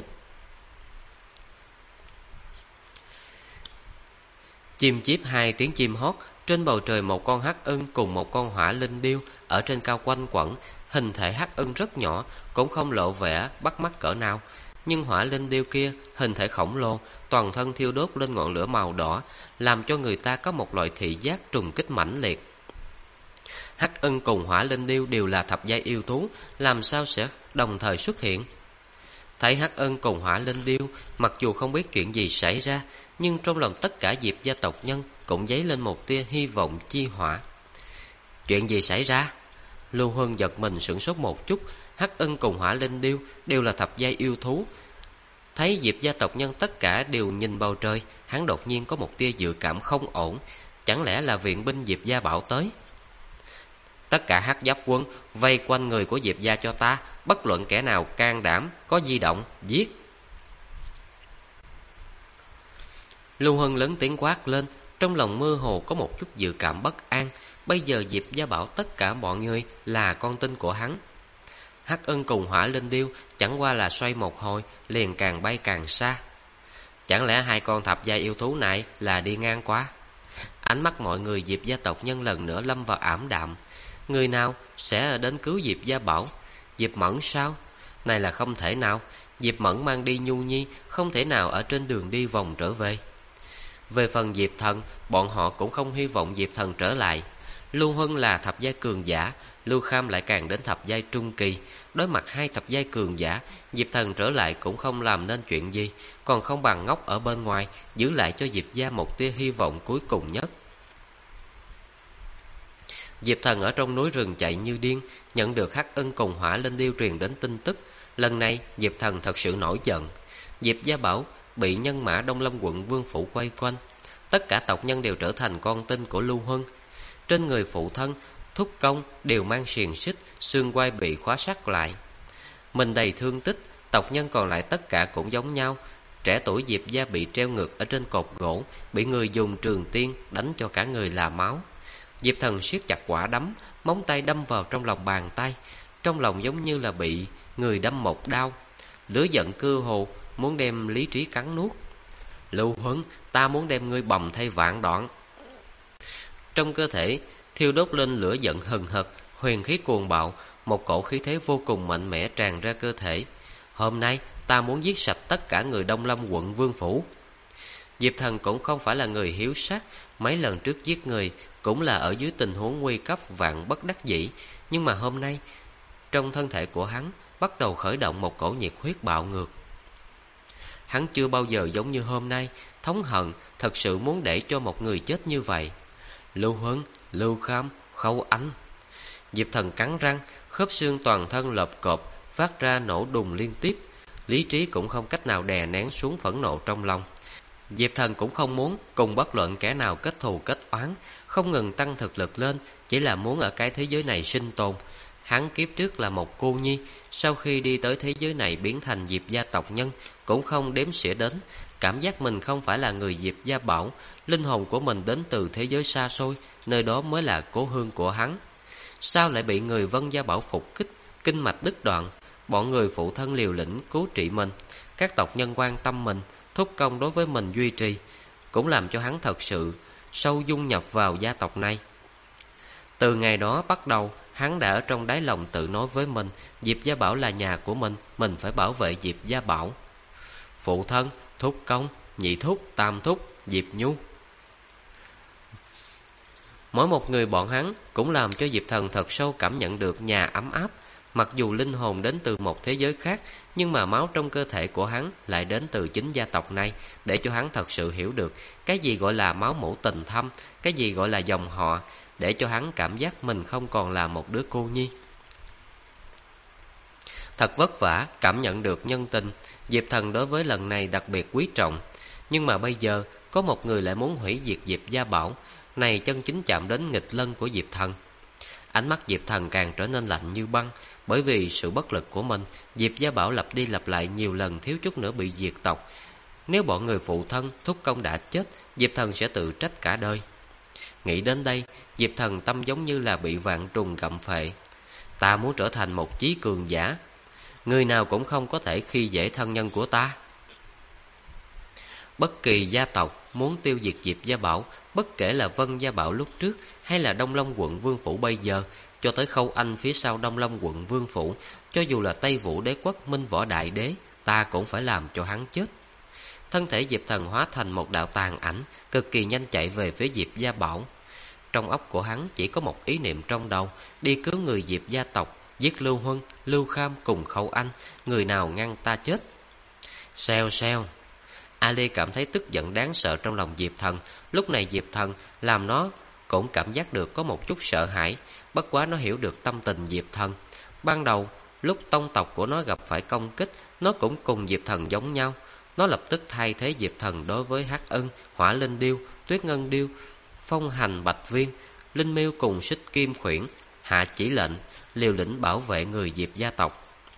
Chim chiếp 2 tiếng chim hót. Trên bầu trời một con hắc ưng cùng một con hỏa linh điêu ở trên cao quanh quẩn. Hình thể hắc ưng rất nhỏ, cũng không lộ vẻ bắt mắt cỡ nào. Nhưng hỏa linh điêu kia hình thể khổng lồ, toàn thân thiêu đốt lên ngọn lửa màu đỏ, làm cho người ta có một loại thị giác trùng kích mãnh liệt. Hắc ưng cùng hỏa linh điêu đều là thập giai yêu thú, làm sao sẽ đồng thời xuất hiện? Thấy Hắc ưng cùng hỏa linh điêu, mặc dù không biết chuyện gì xảy ra, nhưng trong lòng tất cả Diệp gia tộc nhân cũng dấy lên một tia hy vọng chi hỏa. Chuyện gì xảy ra? Lưu Huân giật mình sửng sốt một chút. Hắc ưng cùng hỏa linh điêu đều là thập giai yêu thú. Thấy Diệp gia tộc nhân tất cả đều nhìn bầu trời, hắn đột nhiên có một tia dự cảm không ổn. Chẳng lẽ là viện binh Diệp gia Bảo tới? Tất cả hắc giáp quân vây quanh người của Diệp gia cho ta, bất luận kẻ nào can đảm có di động, giết. Lưu Huân lớn tiếng quát lên, trong lòng mơ hồ có một chút dự cảm bất an. Bây giờ Diệp gia Bảo tất cả mọi người là con tin của hắn. Hắc ưng cùng hỏa linh điêu chẳng qua là xoay một hồi, liền càng bay càng xa. Chẳng lẽ 2 con thập giai yêu thú này là đi ngang qua? Ánh mắt mọi người Diệp gia tộc nhân lần nữa lâm vào ảm đạm. Người nào sẽ đến cứu Diệp gia Bảo? Diệp Mẫn sao? Này là không thể nào. Diệp Mẫn mang đi Nhu Nhi, không thể nào ở trên đường đi vòng trở về. Về phần Diệp Thần, bọn họ cũng không hy vọng Diệp Thần trở lại. Lưu Huân là thập giai cường giả, Lưu Kham lại càng đến thập giai trung kỳ. Đối mặt 2 thập giai cường giả, Diệp Thần trở lại cũng không làm nên chuyện gì, còn không bằng ngốc ở bên ngoài, giữ lại cho Diệp gia một tia hy vọng cuối cùng nhất. Diệp Thần ở trong núi rừng chạy như điên, nhận được Hắc ưng cùng hỏa linh điêu truyền đến tin tức. Lần này Diệp Thần thật sự nổi giận. Diệp gia Bảo bị nhân mã Đông Lâm quận vương phủ quay quanh. Tất cả tộc nhân đều trở thành con tin của Lưu Huân. Trên người phụ thân, thúc công đều mang xiềng xích, xương quai bị khóa sắt lại. Mình đầy thương tích, tộc nhân còn lại tất cả cũng giống nhau. Trẻ tuổi Diệp gia bị treo ngược ở trên cột gỗ, bị người dùng trường tiên đánh cho cả người là máu. Diệp Thần siết chặt quả đấm, móng tay đâm vào trong lòng bàn tay, trong lòng giống như là bị người đâm một đao. lửa giận cơ hồ muốn đem lý trí cắn nuốt. Lưu Huân, ta muốn đem ngươi bầm thay vạn đoạn. Trong cơ thể thiêu đốt lên lửa giận hừng hực, huyền khí cuồng bạo, một cổ khí thế vô cùng mạnh mẽ tràn ra cơ thể. Hôm nay ta muốn giết sạch tất cả người Đông Lâm quận Vương phủ. Diệp Thần cũng không phải là người hiếu sát, mấy lần trước giết người cũng là ở dưới tình huống nguy cấp vạn bất đắc dĩ, nhưng mà hôm nay trong thân thể của hắn bắt đầu khởi động một cổ nhiệt huyết bạo ngược. Hắn chưa bao giờ giống như hôm nay thống hận, thật sự muốn để cho một người chết như vậy. Lưu Huân, Lưu Kham, Khâu Anh. Diệp Thần cắn răng, khớp xương toàn thân lợp cộp phát ra nổ đùng liên tiếp. Lý trí cũng không cách nào đè nén xuống phẫn nộ trong lòng. Diệp Thần cũng không muốn cùng bất luận kẻ nào kết thù kết oán, không ngừng tăng thực lực lên, chỉ là muốn ở cái thế giới này sinh tồn. Hắn kiếp trước là một cô nhi, sau khi đi tới thế giới này biến thành Diệp gia tộc nhân, cũng không đếm xỉa đến. Cảm giác mình không phải là người Diệp gia bảo, linh hồn của mình đến từ thế giới xa xôi, nơi đó mới là cố hương của hắn. Sao lại bị người Vân gia bảo phục kích, kinh mạch đứt đoạn? Bọn người phụ thân liều lĩnh cứu trị mình, các tộc nhân quan tâm mình, thúc công đối với mình duy trì, cũng làm cho hắn thật sự sâu dung nhập vào gia tộc này. Từ ngày đó bắt đầu, hắn đã ở trong đáy lòng tự nói với mình, Diệp gia bảo là nhà của mình phải bảo vệ Diệp gia bảo. Phụ thân, thúc công, nhị thúc, tam thúc, Diệp Nhu, mỗi một người bọn hắn cũng làm cho Diệp Thần thật sâu cảm nhận được nhà ấm áp. Mặc dù linh hồn đến từ một thế giới khác, nhưng mà máu trong cơ thể của hắn lại đến từ chính gia tộc này, để cho hắn thật sự hiểu được cái gì gọi là máu mủ tình thâm, cái gì gọi là dòng họ, để cho hắn cảm giác mình không còn là một đứa cô nhi. Thật vất vả cảm nhận được nhân tình, Diệp Thần đối với lần này đặc biệt quý trọng. Nhưng mà bây giờ có một người lại muốn hủy diệt Diệp gia bảo, này chân chính chạm đến nghịch lân của Diệp Thần. Ánh mắt Diệp Thần càng trở nên lạnh như băng. Bởi vì sự bất lực của mình, Diệp gia bảo lặp đi lặp lại nhiều lần thiếu chút nữa bị diệt tộc. Nếu bọn người phụ thân, thúc công đã chết, Diệp Thần sẽ tự trách cả đời. Nghĩ đến đây, Diệp Thần tâm giống như là bị vạn trùng gặm phệ. Ta muốn trở thành một chí cường giả, người nào cũng không có thể khi dễ thân nhân của ta. Bất kỳ gia tộc muốn tiêu diệt Diệp gia bảo, bất kể là Vân gia bảo lúc trước hay là Đông Long quận Vương phủ bây giờ, cho tới Khâu Anh phía sau Đông Long quận Vương phủ, cho dù là Tây Vũ đế quốc Minh Võ đại đế, ta cũng phải làm cho hắn chết. Thân thể Diệp Thần hóa thành một đạo tàn ảnh, cực kỳ nhanh chạy về phía Diệp gia bảo. Trong óc của hắn chỉ có một ý niệm trong đầu, đi cứu người Diệp gia tộc, giết Lưu Huân, Lưu Kham cùng Khâu Anh, người nào ngăn ta chết. Xèo xèo. Ali cảm thấy tức giận đáng sợ trong lòng Diệp Thần. Lúc này Diệp Thần làm nó cũng cảm giác được có một chút sợ hãi. Bất quá nó hiểu được tâm tình Diệp Thần. Ban đầu lúc tông tộc của nó gặp phải công kích, nó cũng cùng Diệp Thần giống nhau. Nó lập tức thay thế Diệp Thần đối với Hắc Ân, Hỏa Linh Điêu, Tuyết Ngân Điêu, Phong Hành Bạch Viên, Linh Miêu cùng Xích Kim Khuyển, hạ chỉ lệnh liều lĩnh bảo vệ người Diệp gia tộc.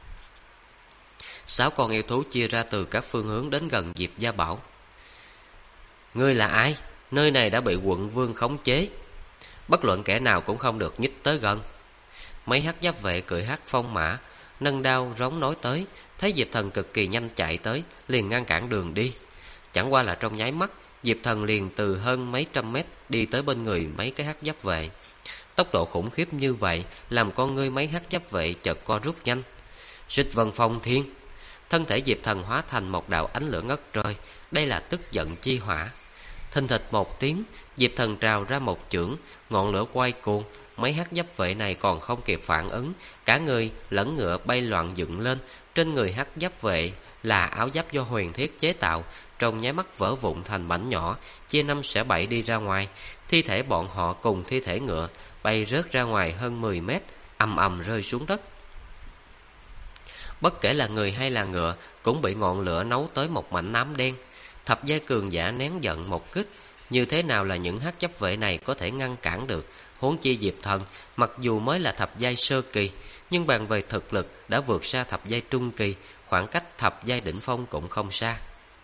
6 con yêu thú chia ra từ các phương hướng đến gần Diệp gia bảo. Ngươi là ai? Nơi này đã bị quận vương khống chế, bất luận kẻ nào cũng không được nhích tới gần. Mấy hắc giáp vệ cưỡi hắc phong mã, nâng đao rống nói tới. Thấy Diệp Thần cực kỳ nhanh chạy tới, liền ngăn cản đường đi. Chẳng qua là trong nháy mắt, Diệp Thần liền từ hơn mấy trăm mét đi tới bên người mấy cái hắc giáp vệ. Tốc độ khủng khiếp như vậy làm con ngươi mấy hắc giáp vệ chợt co rút nhanh. Xích Vân Phong Thiên. Thân thể Diệp Thần hóa thành một đạo ánh lửa ngất trời. Đây là tức giận chi hỏa. Thình thịch một tiếng, Diệp Thần trào ra một chưởng, ngọn lửa quay cuồng. Mấy hắc giáp vệ này còn không kịp phản ứng, cả người lẫn ngựa bay loạn dựng lên. Trên người hắc giáp vệ là áo giáp do huyền thiết chế tạo, trong nháy mắt vỡ vụn thành mảnh nhỏ, chia 5 xẻ 7 đi ra ngoài. Thi thể bọn họ cùng thi thể ngựa bay rớt ra ngoài hơn 10 mét, ầm ầm rơi xuống đất. Bất kể là người hay là ngựa cũng bị ngọn lửa nấu tới một mảnh nám đen. Thập giai cường giả nén giận một kích, như thế nào là những hắc giáp vệ này có thể ngăn cản được? Huống chi Diệp Thần mặc dù mới là thập giai sơ kỳ, nhưng bàn về thực lực đã vượt xa thập giai trung kỳ, khoảng cách thập giai đỉnh phong cũng không xa.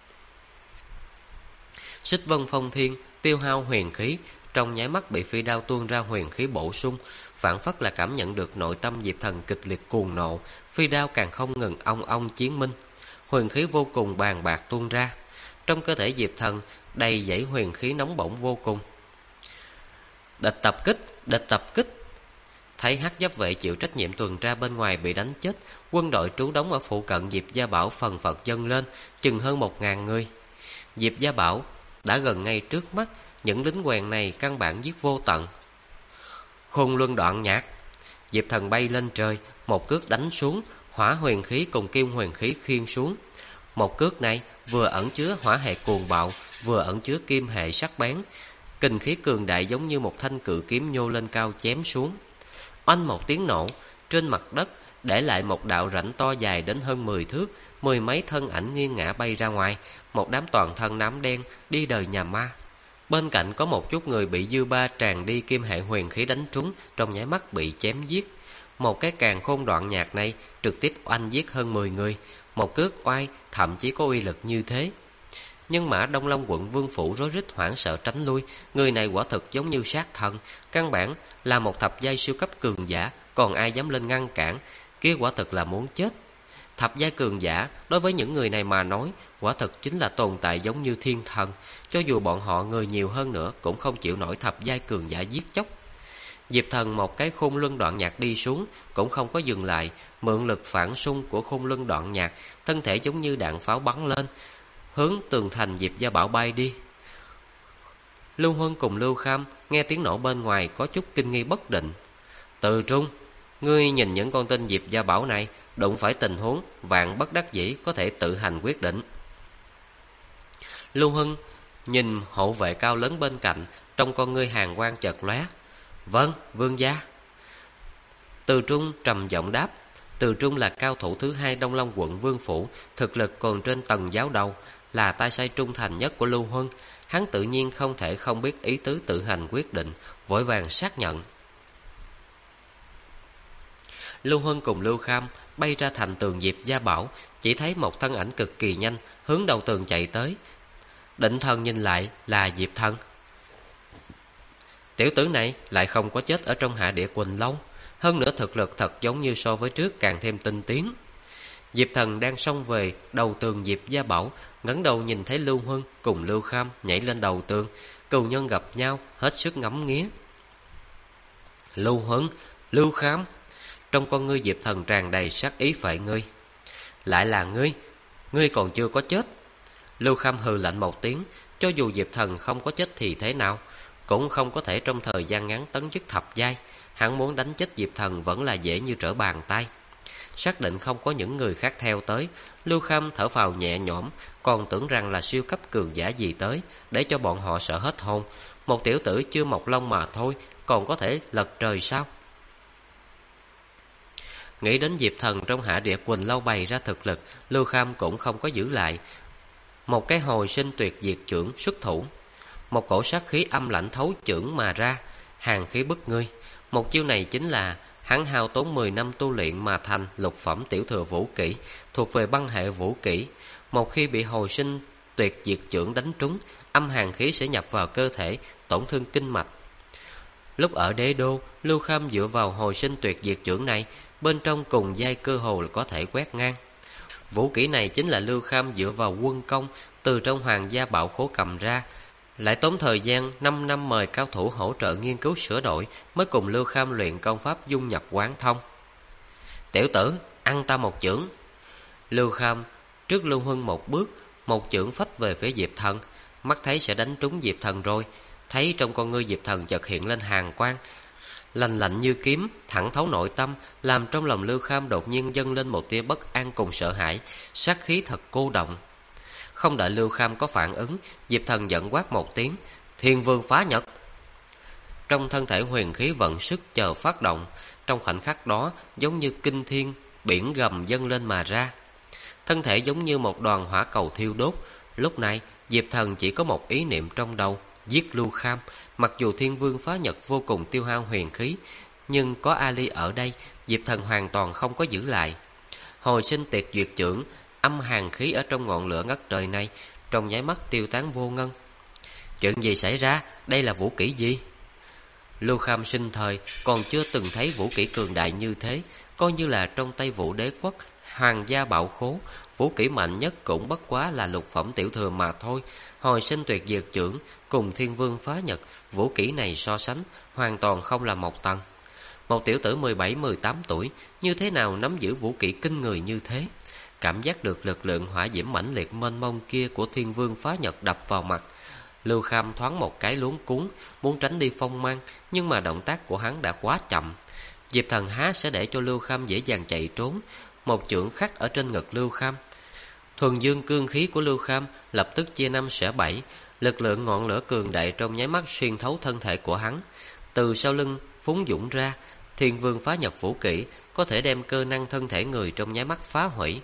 Xích Vân Phong Thiên tiêu hao huyền khí, trong nháy mắt bị phi đao tuôn ra huyền khí bổ sung, phản phất là cảm nhận được nội tâm Diệp Thần kịch liệt cuồng nộ, phi đao càng không ngừng ong ong chiến minh. huyền khí vô cùng bàn bạc tuôn ra. Trong cơ thể Diệp Thần đầy dẫy huyền khí nóng bỏng vô cùng. Địch tập kích, địch tập kích. Thấy hắc giáp vệ chịu trách nhiệm tuần tra bên ngoài bị đánh chết, quân đội trú đóng ở phụ cận Diệp Gia Bảo phần phật dâng lên, chừng hơn 1000 người. Diệp Gia Bảo đã gần ngay trước mắt, những lính quèn này căn bản giết vô tận. Khôn luân đoạn nhạc. Diệp Thần bay lên trời, một cước đánh xuống, hỏa huyền khí cùng kim huyền khí khiêng xuống. Một cước này vừa ẩn chứa hỏa hệ cuồng bạo, vừa ẩn chứa kim hệ sắc bén, kình khí cường đại giống như một thanh cự kiếm nhô lên cao chém xuống. Oanh một tiếng nổ, trên mặt đất để lại một đạo rãnh to dài đến hơn 10 thước, 10 mấy thân ảnh nghiêng ngã bay ra ngoài, một đám toàn thân nám đen đi đời nhà ma. Bên cạnh có một chút người bị dư ba tràn đi kim hệ huyền khí đánh trúng, trong nháy mắt bị chém giết. Một cái càn khôn đoạn nhạc này trực tiếp oanh giết hơn 10 người, một cước oai thậm chí có uy lực như thế. Nhưng mà Đông Long quận Vương phủ rối rít hoảng sợ tránh lui, người này quả thực giống như sát thần, căn bản là một thập giai siêu cấp cường giả, còn ai dám lên ngăn cản, kia quả thực là muốn chết. Thập giai cường giả đối với những người này mà nói, quả thực chính là tồn tại giống như thiên thần, cho dù bọn họ người nhiều hơn nữa cũng không chịu nổi thập giai cường giả giết chóc. Diệp Thần một cái khôn luân đoạn nhạc đi xuống, cũng không có dừng lại, mượn lực phản xung của khôn luân đoạn nhạc, thân thể giống như đạn pháo bắn lên, hướng tường thành Diệp Gia Bảo bay đi. Lưu Huân cùng Lưu Kham nghe tiếng nổ bên ngoài có chút kinh nghi bất định. Từ Trung, ngươi nhìn những con tên Diệp Gia Bảo này, đụng phải tình huống vạn bất đắc dĩ có thể tự hành quyết định. Lưu Huân nhìn hộ vệ cao lớn bên cạnh, trong con ngươi hàn quang chợt lóe. Vâng, vương gia. Từ Trung trầm giọng đáp. Từ Trung là cao thủ thứ hai Đông Long quận Vương phủ, thực lực còn trên tầng giáo đầu, là tay sai trung thành nhất của Lưu Huân. Hắn tự nhiên không thể không biết ý tứ tự hành quyết định, vội vàng xác nhận. Lưu Huân cùng Lưu Kham bay ra thành tường Diệp Gia Bảo, chỉ thấy một thân ảnh cực kỳ nhanh hướng đầu tường chạy tới. Định thần nhìn lại là Diệp Thần. Tiểu tử này lại không có chết ở trong Hạ Địa Quỳnh Lâu, hơn nữa thực lực thật giống như so với trước càng thêm tinh tiến. Diệp Thần đang xông về đầu tường Diệp Gia Bảo, ngẩng đầu nhìn thấy Lưu Huân cùng Lưu Kham nhảy lên đầu tường, cừu nhân gặp nhau hết sức ngắm nghía. Lưu Huân, Lưu Kham. Trong con ngươi Diệp Thần tràn đầy sát ý phệ ngươi. Lại là ngươi còn chưa có chết. Lưu Kham hừ lạnh một tiếng, cho dù Diệp Thần không có chết thì thế nào, cũng không có thể trong thời gian ngắn tấn chức thập giai. Hắn muốn đánh chết Diệp Thần vẫn là dễ như trở bàn tay. Xác định không có những người khác theo tới, Lưu Kham thở phào nhẹ nhõm, còn tưởng rằng là siêu cấp cường giả gì tới, để cho bọn họ sợ hết hồn. Một tiểu tử chưa mọc lông mà thôi, còn có thể lật trời sao? Nghĩ đến Diệp Thần trong Hạ Địa Quỳnh Lâu bày ra thực lực, Lưu Kham cũng không có giữ lại. Một cái hồi sinh tuyệt diệt chưởng xuất thủ. Một cổ sát khí âm lạnh thấu chưởng mà ra, hàn khí bức ngươi. Một chiêu này chính là hắn hao tốn 10 năm tu luyện mà thành lục phẩm tiểu thừa vũ kỹ, thuộc về băng hệ vũ kỹ. Một khi bị hồi sinh tuyệt diệt chưởng đánh trúng, âm hàn khí sẽ nhập vào cơ thể, tổn thương kinh mạch. Lúc ở Đế Đô, Lưu Kham dựa vào hồi sinh tuyệt diệt chưởng này, bên trong cùng giai cơ hồ là có thể quét ngang. Vũ kỹ này chính là Lưu Kham dựa vào quân công từ trong Hoàng gia Bảo Khố cầm ra, lại tốn thời gian 5 năm mời cao thủ hỗ trợ nghiên cứu sửa đổi, mới cùng Lưu Kham luyện công pháp dung nhập quán thông. Tiểu tử, ăn ta một chưởng. Lưu Kham trước Lưu Huân một bước, một chưởng phách về phía Diệp Thần, mắt thấy sẽ đánh trúng Diệp Thần rồi, thấy trong con ngươi Diệp Thần chợt hiện lên hàn quang, lạnh lạnh như kiếm, thẳng thấu nội tâm, làm trong lòng Lưu Kham đột nhiên dâng lên một tia bất an cùng sợ hãi, sát khí thật cô động. Không đợi Lưu Kham có phản ứng, Diệp Thần giận quát một tiếng, Thiên Vương phá nhật. Trong thân thể huyền khí vận sức chờ phát động, trong khoảnh khắc đó giống như kinh thiên biển gầm dâng lên mà ra. Thân thể giống như một đoàn hỏa cầu thiêu đốt. Lúc này Diệp Thần chỉ có một ý niệm trong đầu, giết Lưu Kham. Mặc dù Thiên Vương phá nhật vô cùng tiêu hao huyền khí, nhưng có Ali ở đây, Diệp Thần hoàn toàn không có giữ lại. Hồi sinh tuyệt duyệt chưởng, âm hàn khí ở trong ngọn lửa ngất trời này, trong nháy mắt tiêu tán vô ngân. Chuyện gì xảy ra? Đây là vũ kỹ gì? Lưu Kham sinh thời còn chưa từng thấy vũ kỹ cường đại như thế, coi như là trong tay Vũ Đế Quốc Hoàng gia bảo khố, vũ kỹ mạnh nhất cũng bất quá là lục phẩm tiểu thừa mà thôi. Hồi sinh tuyệt diệt trưởng cùng thiên vương phá nhật, vũ kỹ này so sánh hoàn toàn không là một tầng. Một tiểu tử 17-18 tuổi như thế nào nắm giữ vũ kỹ kinh người như thế? Cảm giác được lực lượng hỏa diễm mãnh liệt mênh mông kia của thiên vương phá nhật đập vào mặt, Lưu Kham thoáng một cái luống cuống, muốn tránh đi phong mang, nhưng mà động tác của hắn đã quá chậm. Diệp Thần há sẽ để cho Lưu Kham dễ dàng chạy trốn. Một chưởng khắc ở trên ngực Lưu Kham. Thuần dương cương khí của Lưu Kham lập tức chia năm xẻ bảy, lực lượng ngọn lửa cường đại trong nháy mắt xuyên thấu thân thể của hắn. Từ sau lưng phúng dũng ra, Thiên Vương phá nhật vũ kỹ có thể đem cơ năng thân thể người trong nháy mắt phá hủy.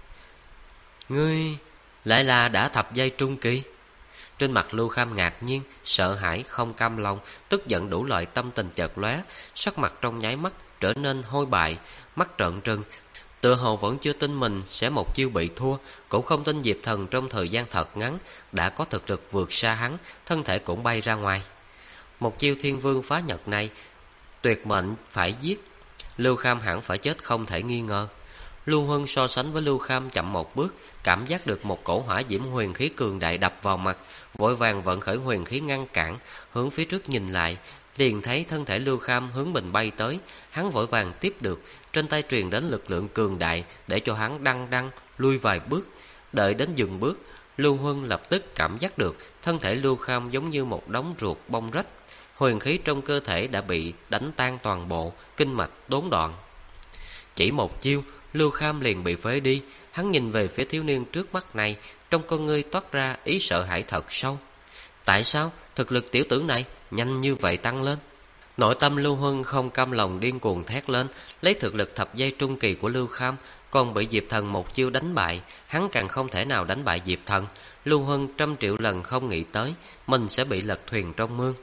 Ngươi lại là đã thập giai trung kỳ? Trên mặt Lưu Kham ngạc nhiên, sợ hãi, không cam lòng, tức giận đủ loại tâm tình chợt lóe, sắc mặt trong nháy mắt trở nên hôi bại, mắt trợn trừng, tựa hồ vẫn chưa tin mình sẽ một chiêu bị thua, cũng không tin Diệp Thần trong thời gian thật ngắn đã có thực lực vượt xa hắn, thân thể cũng bay ra ngoài. Một chiêu Thiên Vương phá nhật này tuyệt mệnh phải giết, Lưu Kham hẳn phải chết không thể nghi ngờ. Lưu Huân so sánh với Lưu Kham chậm một bước, cảm giác được một cổ hỏa diễm huyền khí cường đại đập vào mặt, vội vàng vận khởi huyền khí ngăn cản, hướng phía trước nhìn lại, liền thấy thân thể Lưu Kham hướng mình bay tới, hắn vội vàng tiếp được, trên tay truyền đến lực lượng cường đại để cho hắn đăng lui vài bước. Đợi đến dừng bước, Lưu Huân lập tức cảm giác được thân thể Lưu Kham giống như một đống ruột bong rách, huyền khí trong cơ thể đã bị đánh tan toàn bộ, kinh mạch đốn đoạn. Chỉ một chiêu, Lưu Kham liền bị phế đi. Hắn nhìn về phía thiếu niên trước mắt này, trong con ngươi toát ra ý sợ hãi thật sâu. Tại sao thực lực tiểu tử này nhanh như vậy tăng lên? Nội tâm Lưu Huân không cam lòng điên cuồng thét lên. Lấy thực lực thập giai trung kỳ của Lưu Kham, còn bị Diệp Thần một chiêu đánh bại, hắn càng không thể nào đánh bại Diệp Thần. Lưu Huân trăm triệu lần không nghĩ tới mình sẽ bị lật thuyền trong mương.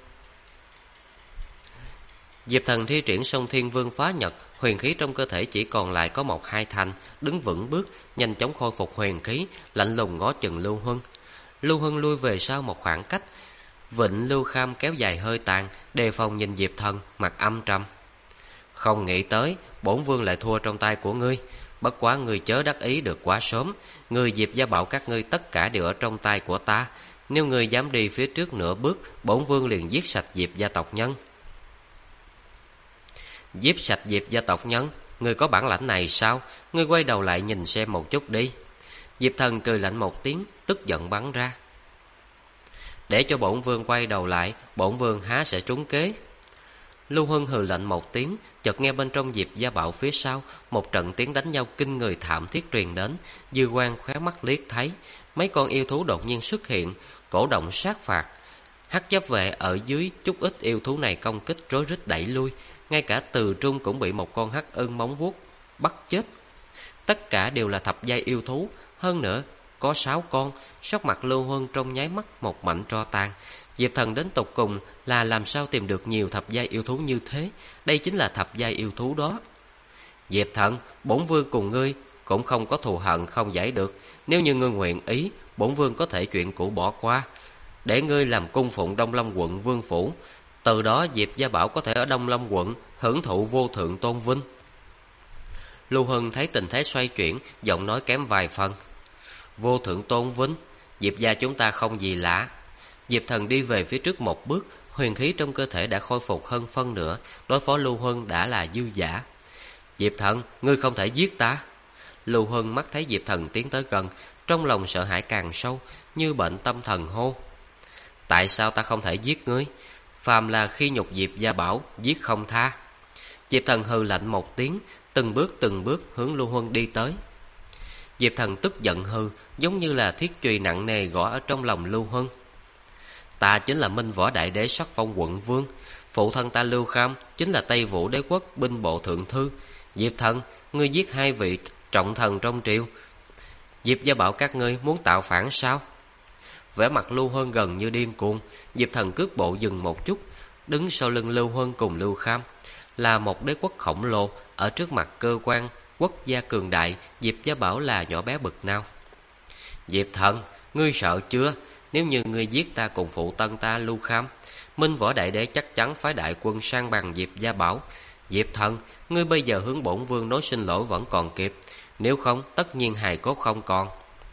Diệp Thần thi triển xong Thiên Vương phá nhật, huyền khí trong cơ thể chỉ còn lại có 1-2 thành, đứng vững bước, nhanh chóng khôi phục huyền khí, lạnh lùng ngó chừng Lưu Huân. Lưu Huân lui về sau một khoảng cách, vịnh Lưu Kham kéo dài hơi tàn, đề phòng nhìn Diệp Thần, mặt âm trầm. Không nghĩ tới, bổn vương lại thua trong tay của ngươi, bất quá ngươi chớ đắc ý được quá sớm, ngươi Diệp gia bảo các ngươi tất cả đều ở trong tay của ta, nếu ngươi dám đi phía trước nửa bước, bổn vương liền giết sạch Diệp gia tộc nhân. Giết sạch Diệp gia tộc nhân? Ngươi có bản lãnh này sao? Ngươi quay đầu lại nhìn xem một chút đi. Diệp Thần cười lạnh một tiếng, tức giận bắn ra. Để cho bổn vương quay đầu lại, bổn vương há sẽ trúng kế? Lưu Huân hừ lạnh một tiếng, chợt nghe bên trong Diệp gia bảo phía sau một trận tiếng đánh nhau kinh người thảm thiết truyền đến. Dư Quang khóe mắt liếc thấy mấy con yêu thú đột nhiên xuất hiện, cổ động sát phạt. Hắc giáp vệ ở dưới chút ít yêu thú này công kích rối rít đẩy lui, ngay cả Từ Trung cũng bị một con hắc ưng móng vuốt bắt chết. Tất cả đều là thập giai yêu thú, hơn nữa có 6 con. Sắc mặt Lưu Huân trong nháy mắt một mảnh tro tàn. Diệp Thần đến tục cùng là làm sao tìm được nhiều thập giai yêu thú như thế? Đây chính là thập giai yêu thú đó. Diệp Thần, bổn vương cùng ngươi cũng không có thù hận không giải được. Nếu như ngươi nguyện ý, bổn vương có thể chuyện cũ bỏ qua, để ngươi làm cung phụng Đông Lâm quận vương phủ. Từ đó Diệp gia bảo có thể ở Đông Lâm quận hưởng thụ vô thượng tôn vinh. Lưu Hân thấy tình thế xoay chuyển, giọng nói kém vài phần. Vô thượng tôn vinh? Diệp gia chúng ta không gì lạ. Diệp Thần đi về phía trước một bước, huyền khí trong cơ thể đã khôi phục hơn phân nửa, đối phó Lưu Hân đã là dư giả. Diệp Thần, ngươi không thể giết ta. Lưu Hân mắt thấy Diệp Thần tiến tới gần, trong lòng sợ hãi càng sâu, như bệnh tâm thần hô. Tại sao ta không thể giết ngươi? Phàm là khi nhục Diệp gia bảo, giết không tha. Diệp Thần hừ lạnh một tiếng, từng bước hướng Lưu Huân đi tới. Diệp Thần tức giận hừ, giống như là thiết chùy nặng nề gõ ở trong lòng Lưu Huân. Ta chính là Minh Võ Đại Đế sắc phong quận vương, phụ thân ta Lưu Kham chính là Tây Vũ Đế quốc binh bộ thượng thư. Diệp Thần, ngươi giết 2 vị trọng thần trong triều, Diệp gia bảo các ngươi muốn tạo phản sao? Vẻ mặt Lưu Huân gần như điên cuồng. Diệp Thần cước bộ dừng một chút, đứng sau lưng Lưu Huân cùng Lưu Kham là một đế quốc khổng lồ, ở trước mặt cơ quan quốc gia cường đại, Diệp gia bảo là nhỏ bé bực nào. Diệp Thần, ngươi sợ chưa? Nếu như ngươi giết ta cùng phụ tân ta Lưu Kham, Minh Võ Đại Đế chắc chắn phái đại quân sang bằng Diệp gia bảo. Diệp Thần, ngươi bây giờ hướng bổn vương nói xin lỗi vẫn còn kịp. nếu không tất nhiên hài cốt không còn.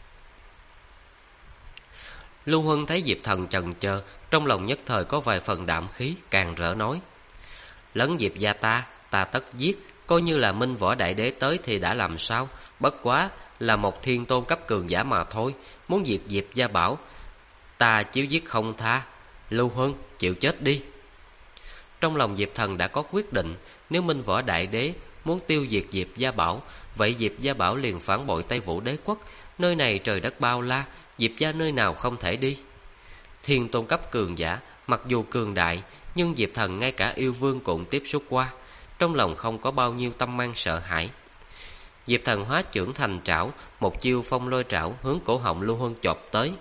Lưu Huân thấy Diệp Thần chần chờ, trong lòng nhất thời có vài phần đạm khí, càng rỡ nói: Lấn Diệp gia ta tất giết, coi như là Minh Võ Đại Đế tới thì đã làm sao, bất quá là một thiên tôn cấp cường giả mà thôi, muốn diệt Diệp gia bảo, ta chiếu giết không tha. Lưu Huân chịu chết đi. Trong lòng Diệp Thần đã có quyết định, nếu Minh Võ Đại Đế muốn tiêu diệt Diệp gia bảo, vậy Diệp gia bảo liền phản bội Tây Vũ Đế quốc. Nơi này trời đất bao la, Diệp gia nơi nào không thể đi. Thiên tôn cấp cường giả mặc dù cường đại, nhưng Diệp Thần ngay cả yêu vương cũng tiếp xúc qua, trong lòng không có bao nhiêu tâm mang sợ hãi. Diệp Thần hóa trưởng thành trảo, một chiêu phong lôi trảo hướng cổ họng Lưu Huân chộp tới.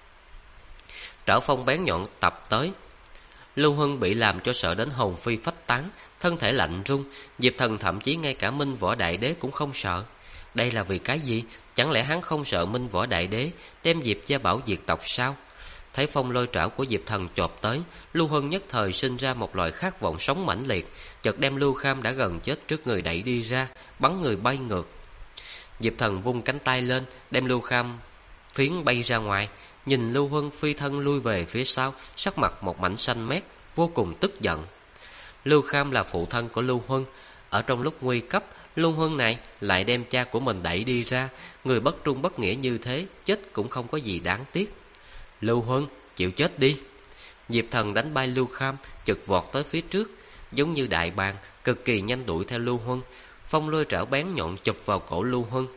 Trảo phong bén nhọn tập tới, Lưu Huân bị làm cho sợ đến hồn phi phách tán, thân thể lạnh run. Diệp Thần thậm chí ngay cả Minh Võ Đại Đế cũng không sợ. Đây là vì cái gì? Chẳng lẽ hắn không sợ Minh Võ Đại Đế đem Diệp gia bảo diệt tộc sao? Thấy phong lôi trảo của Diệp Thần chộp tới, Lưu Huân nhất thời sinh ra một loại khát vọng sống mãnh liệt, chợt đem Lưu Kham đã gần chết trước người đẩy đi ra, bắn người bay ngược. Diệp Thần vung cánh tay lên, đem Lưu Kham phiến bay ra ngoài. Nhìn Lưu Huân phi thân lui về phía sau, sắc mặt một mảnh xanh mét, vô cùng tức giận. Lưu Kham là phụ thân của Lưu Huân, ở trong lúc nguy cấp, Lưu Huân này lại đem cha của mình đẩy đi ra, người bất trung bất nghĩa như thế, chết cũng không có gì đáng tiếc. Lưu Huân chịu chết đi. Diệp Thần đánh bay Lưu Kham, chực vọt tới phía trước, giống như đại bàng, cực kỳ nhanh đuổi theo Lưu Huân. Phong lôi trảo bén nhọn chụp vào cổ Lưu Huân.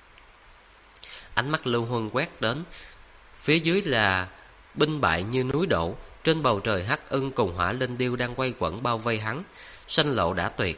Ánh mắt Lưu Huân quét đến, phía dưới là binh bại như núi đổ. Trên bầu trời hắc ưng cùng hỏa linh điêu đang quay quẩn bao vây hắn, sanh lộ đã tuyệt.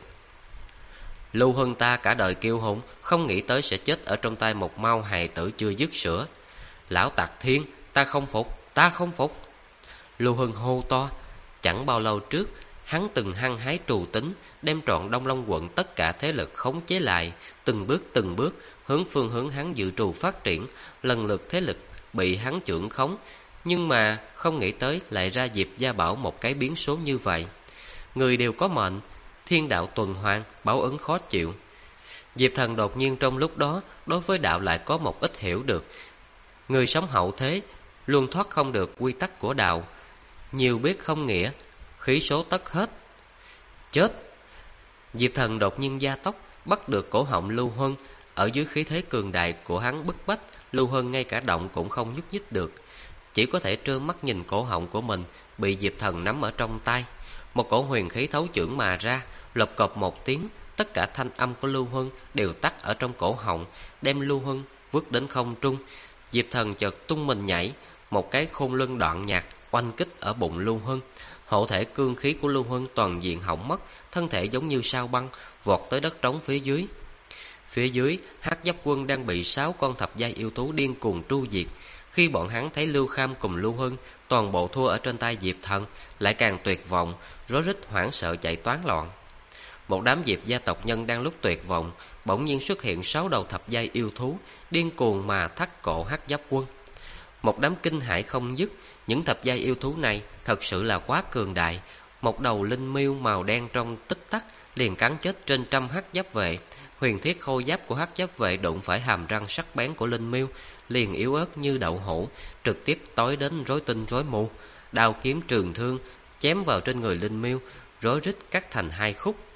Lưu Huân ta cả đời kiêu hùng, không nghĩ tới sẽ chết ở trong tay một mau hài tử chưa dứt sữa. Lão Tặc Thiên, ta không phục, ta không phục. Lưu Huân hô to. Chẳng bao lâu trước, hắn từng hăng hái trù tính, đem trọn Đông Long quận tất cả thế lực khống chế lại, từng bước hướng phương hướng hắn dự trù phát triển. Lần lượt thế lực bị hắn trưởng khống, nhưng mà không nghĩ tới lại ra Diệp gia bảo một cái biến số như vậy. Người đều có mệnh, thiên đạo tuần hoàn, báo ứng khó chịu. Diệp Thần đột nhiên trong lúc đó đối với đạo lại có một ít hiểu được. Người sống hậu thế luôn thoát không được quy tắc của đạo, nhiều biết không nghĩa, khí số tất hết. Chết! Diệp Thần đột nhiên gia tốc, bắt được cổ họng Lưu Huân. Ở dưới khí thế cường đại của hắn bức bách, Lưu Huân ngay cả động cũng không nhúc nhích được, chỉ có thể trơ mắt nhìn cổ họng của mình bị Diệp Thần nắm ở trong tay. Một cổ huyền khí thấu chưởng mà ra, lộc cộc một tiếng, tất cả thanh âm của Lưu Huân đều tắt ở trong cổ họng, đem Lưu Huân vứt đến không trung. Diệp Thần chợt tung mình nhảy, một cái khôn lưng đoạn nhạc oanh kích ở bụng Lưu Huân. Hộ thể cương khí của Lưu Huân toàn diện hỏng mất, thân thể giống như sao băng vọt tới đất trống phía dưới. Phía dưới, Hắc Giáp Quân đang bị 6 con thập giai yêu thú điên cuồng tru diệt. Khi bọn hắn thấy Lưu Kham cùng Lưu Huân toàn bộ thua ở trên tay Diệp Thần, lại càng tuyệt vọng, rối rít hoảng sợ chạy toán loạn. Một đám Diệp gia tộc nhân đang lúc tuyệt vọng, bỗng nhiên xuất hiện 6 đầu thập giai yêu thú điên cuồng mà thắt cổ Hắc Giáp Quân. Một đám kinh hãi không dứt, những thập giai yêu thú này thật sự là quá cường đại. Một đầu linh miêu màu đen trong tích tắc liền cắn chết trên trăm Hắc Giáp vệ. Huyền thiết khôi giáp của Hắc Giáp vệ đụng phải hàm răng sắc bén của linh miêu, liền yếu ớt như đậu hũ, trực tiếp tối đến rối tinh rối mù. Đao kiếm trường thương chém vào trên người linh miêu, rối rít cắt thành 2 khúc.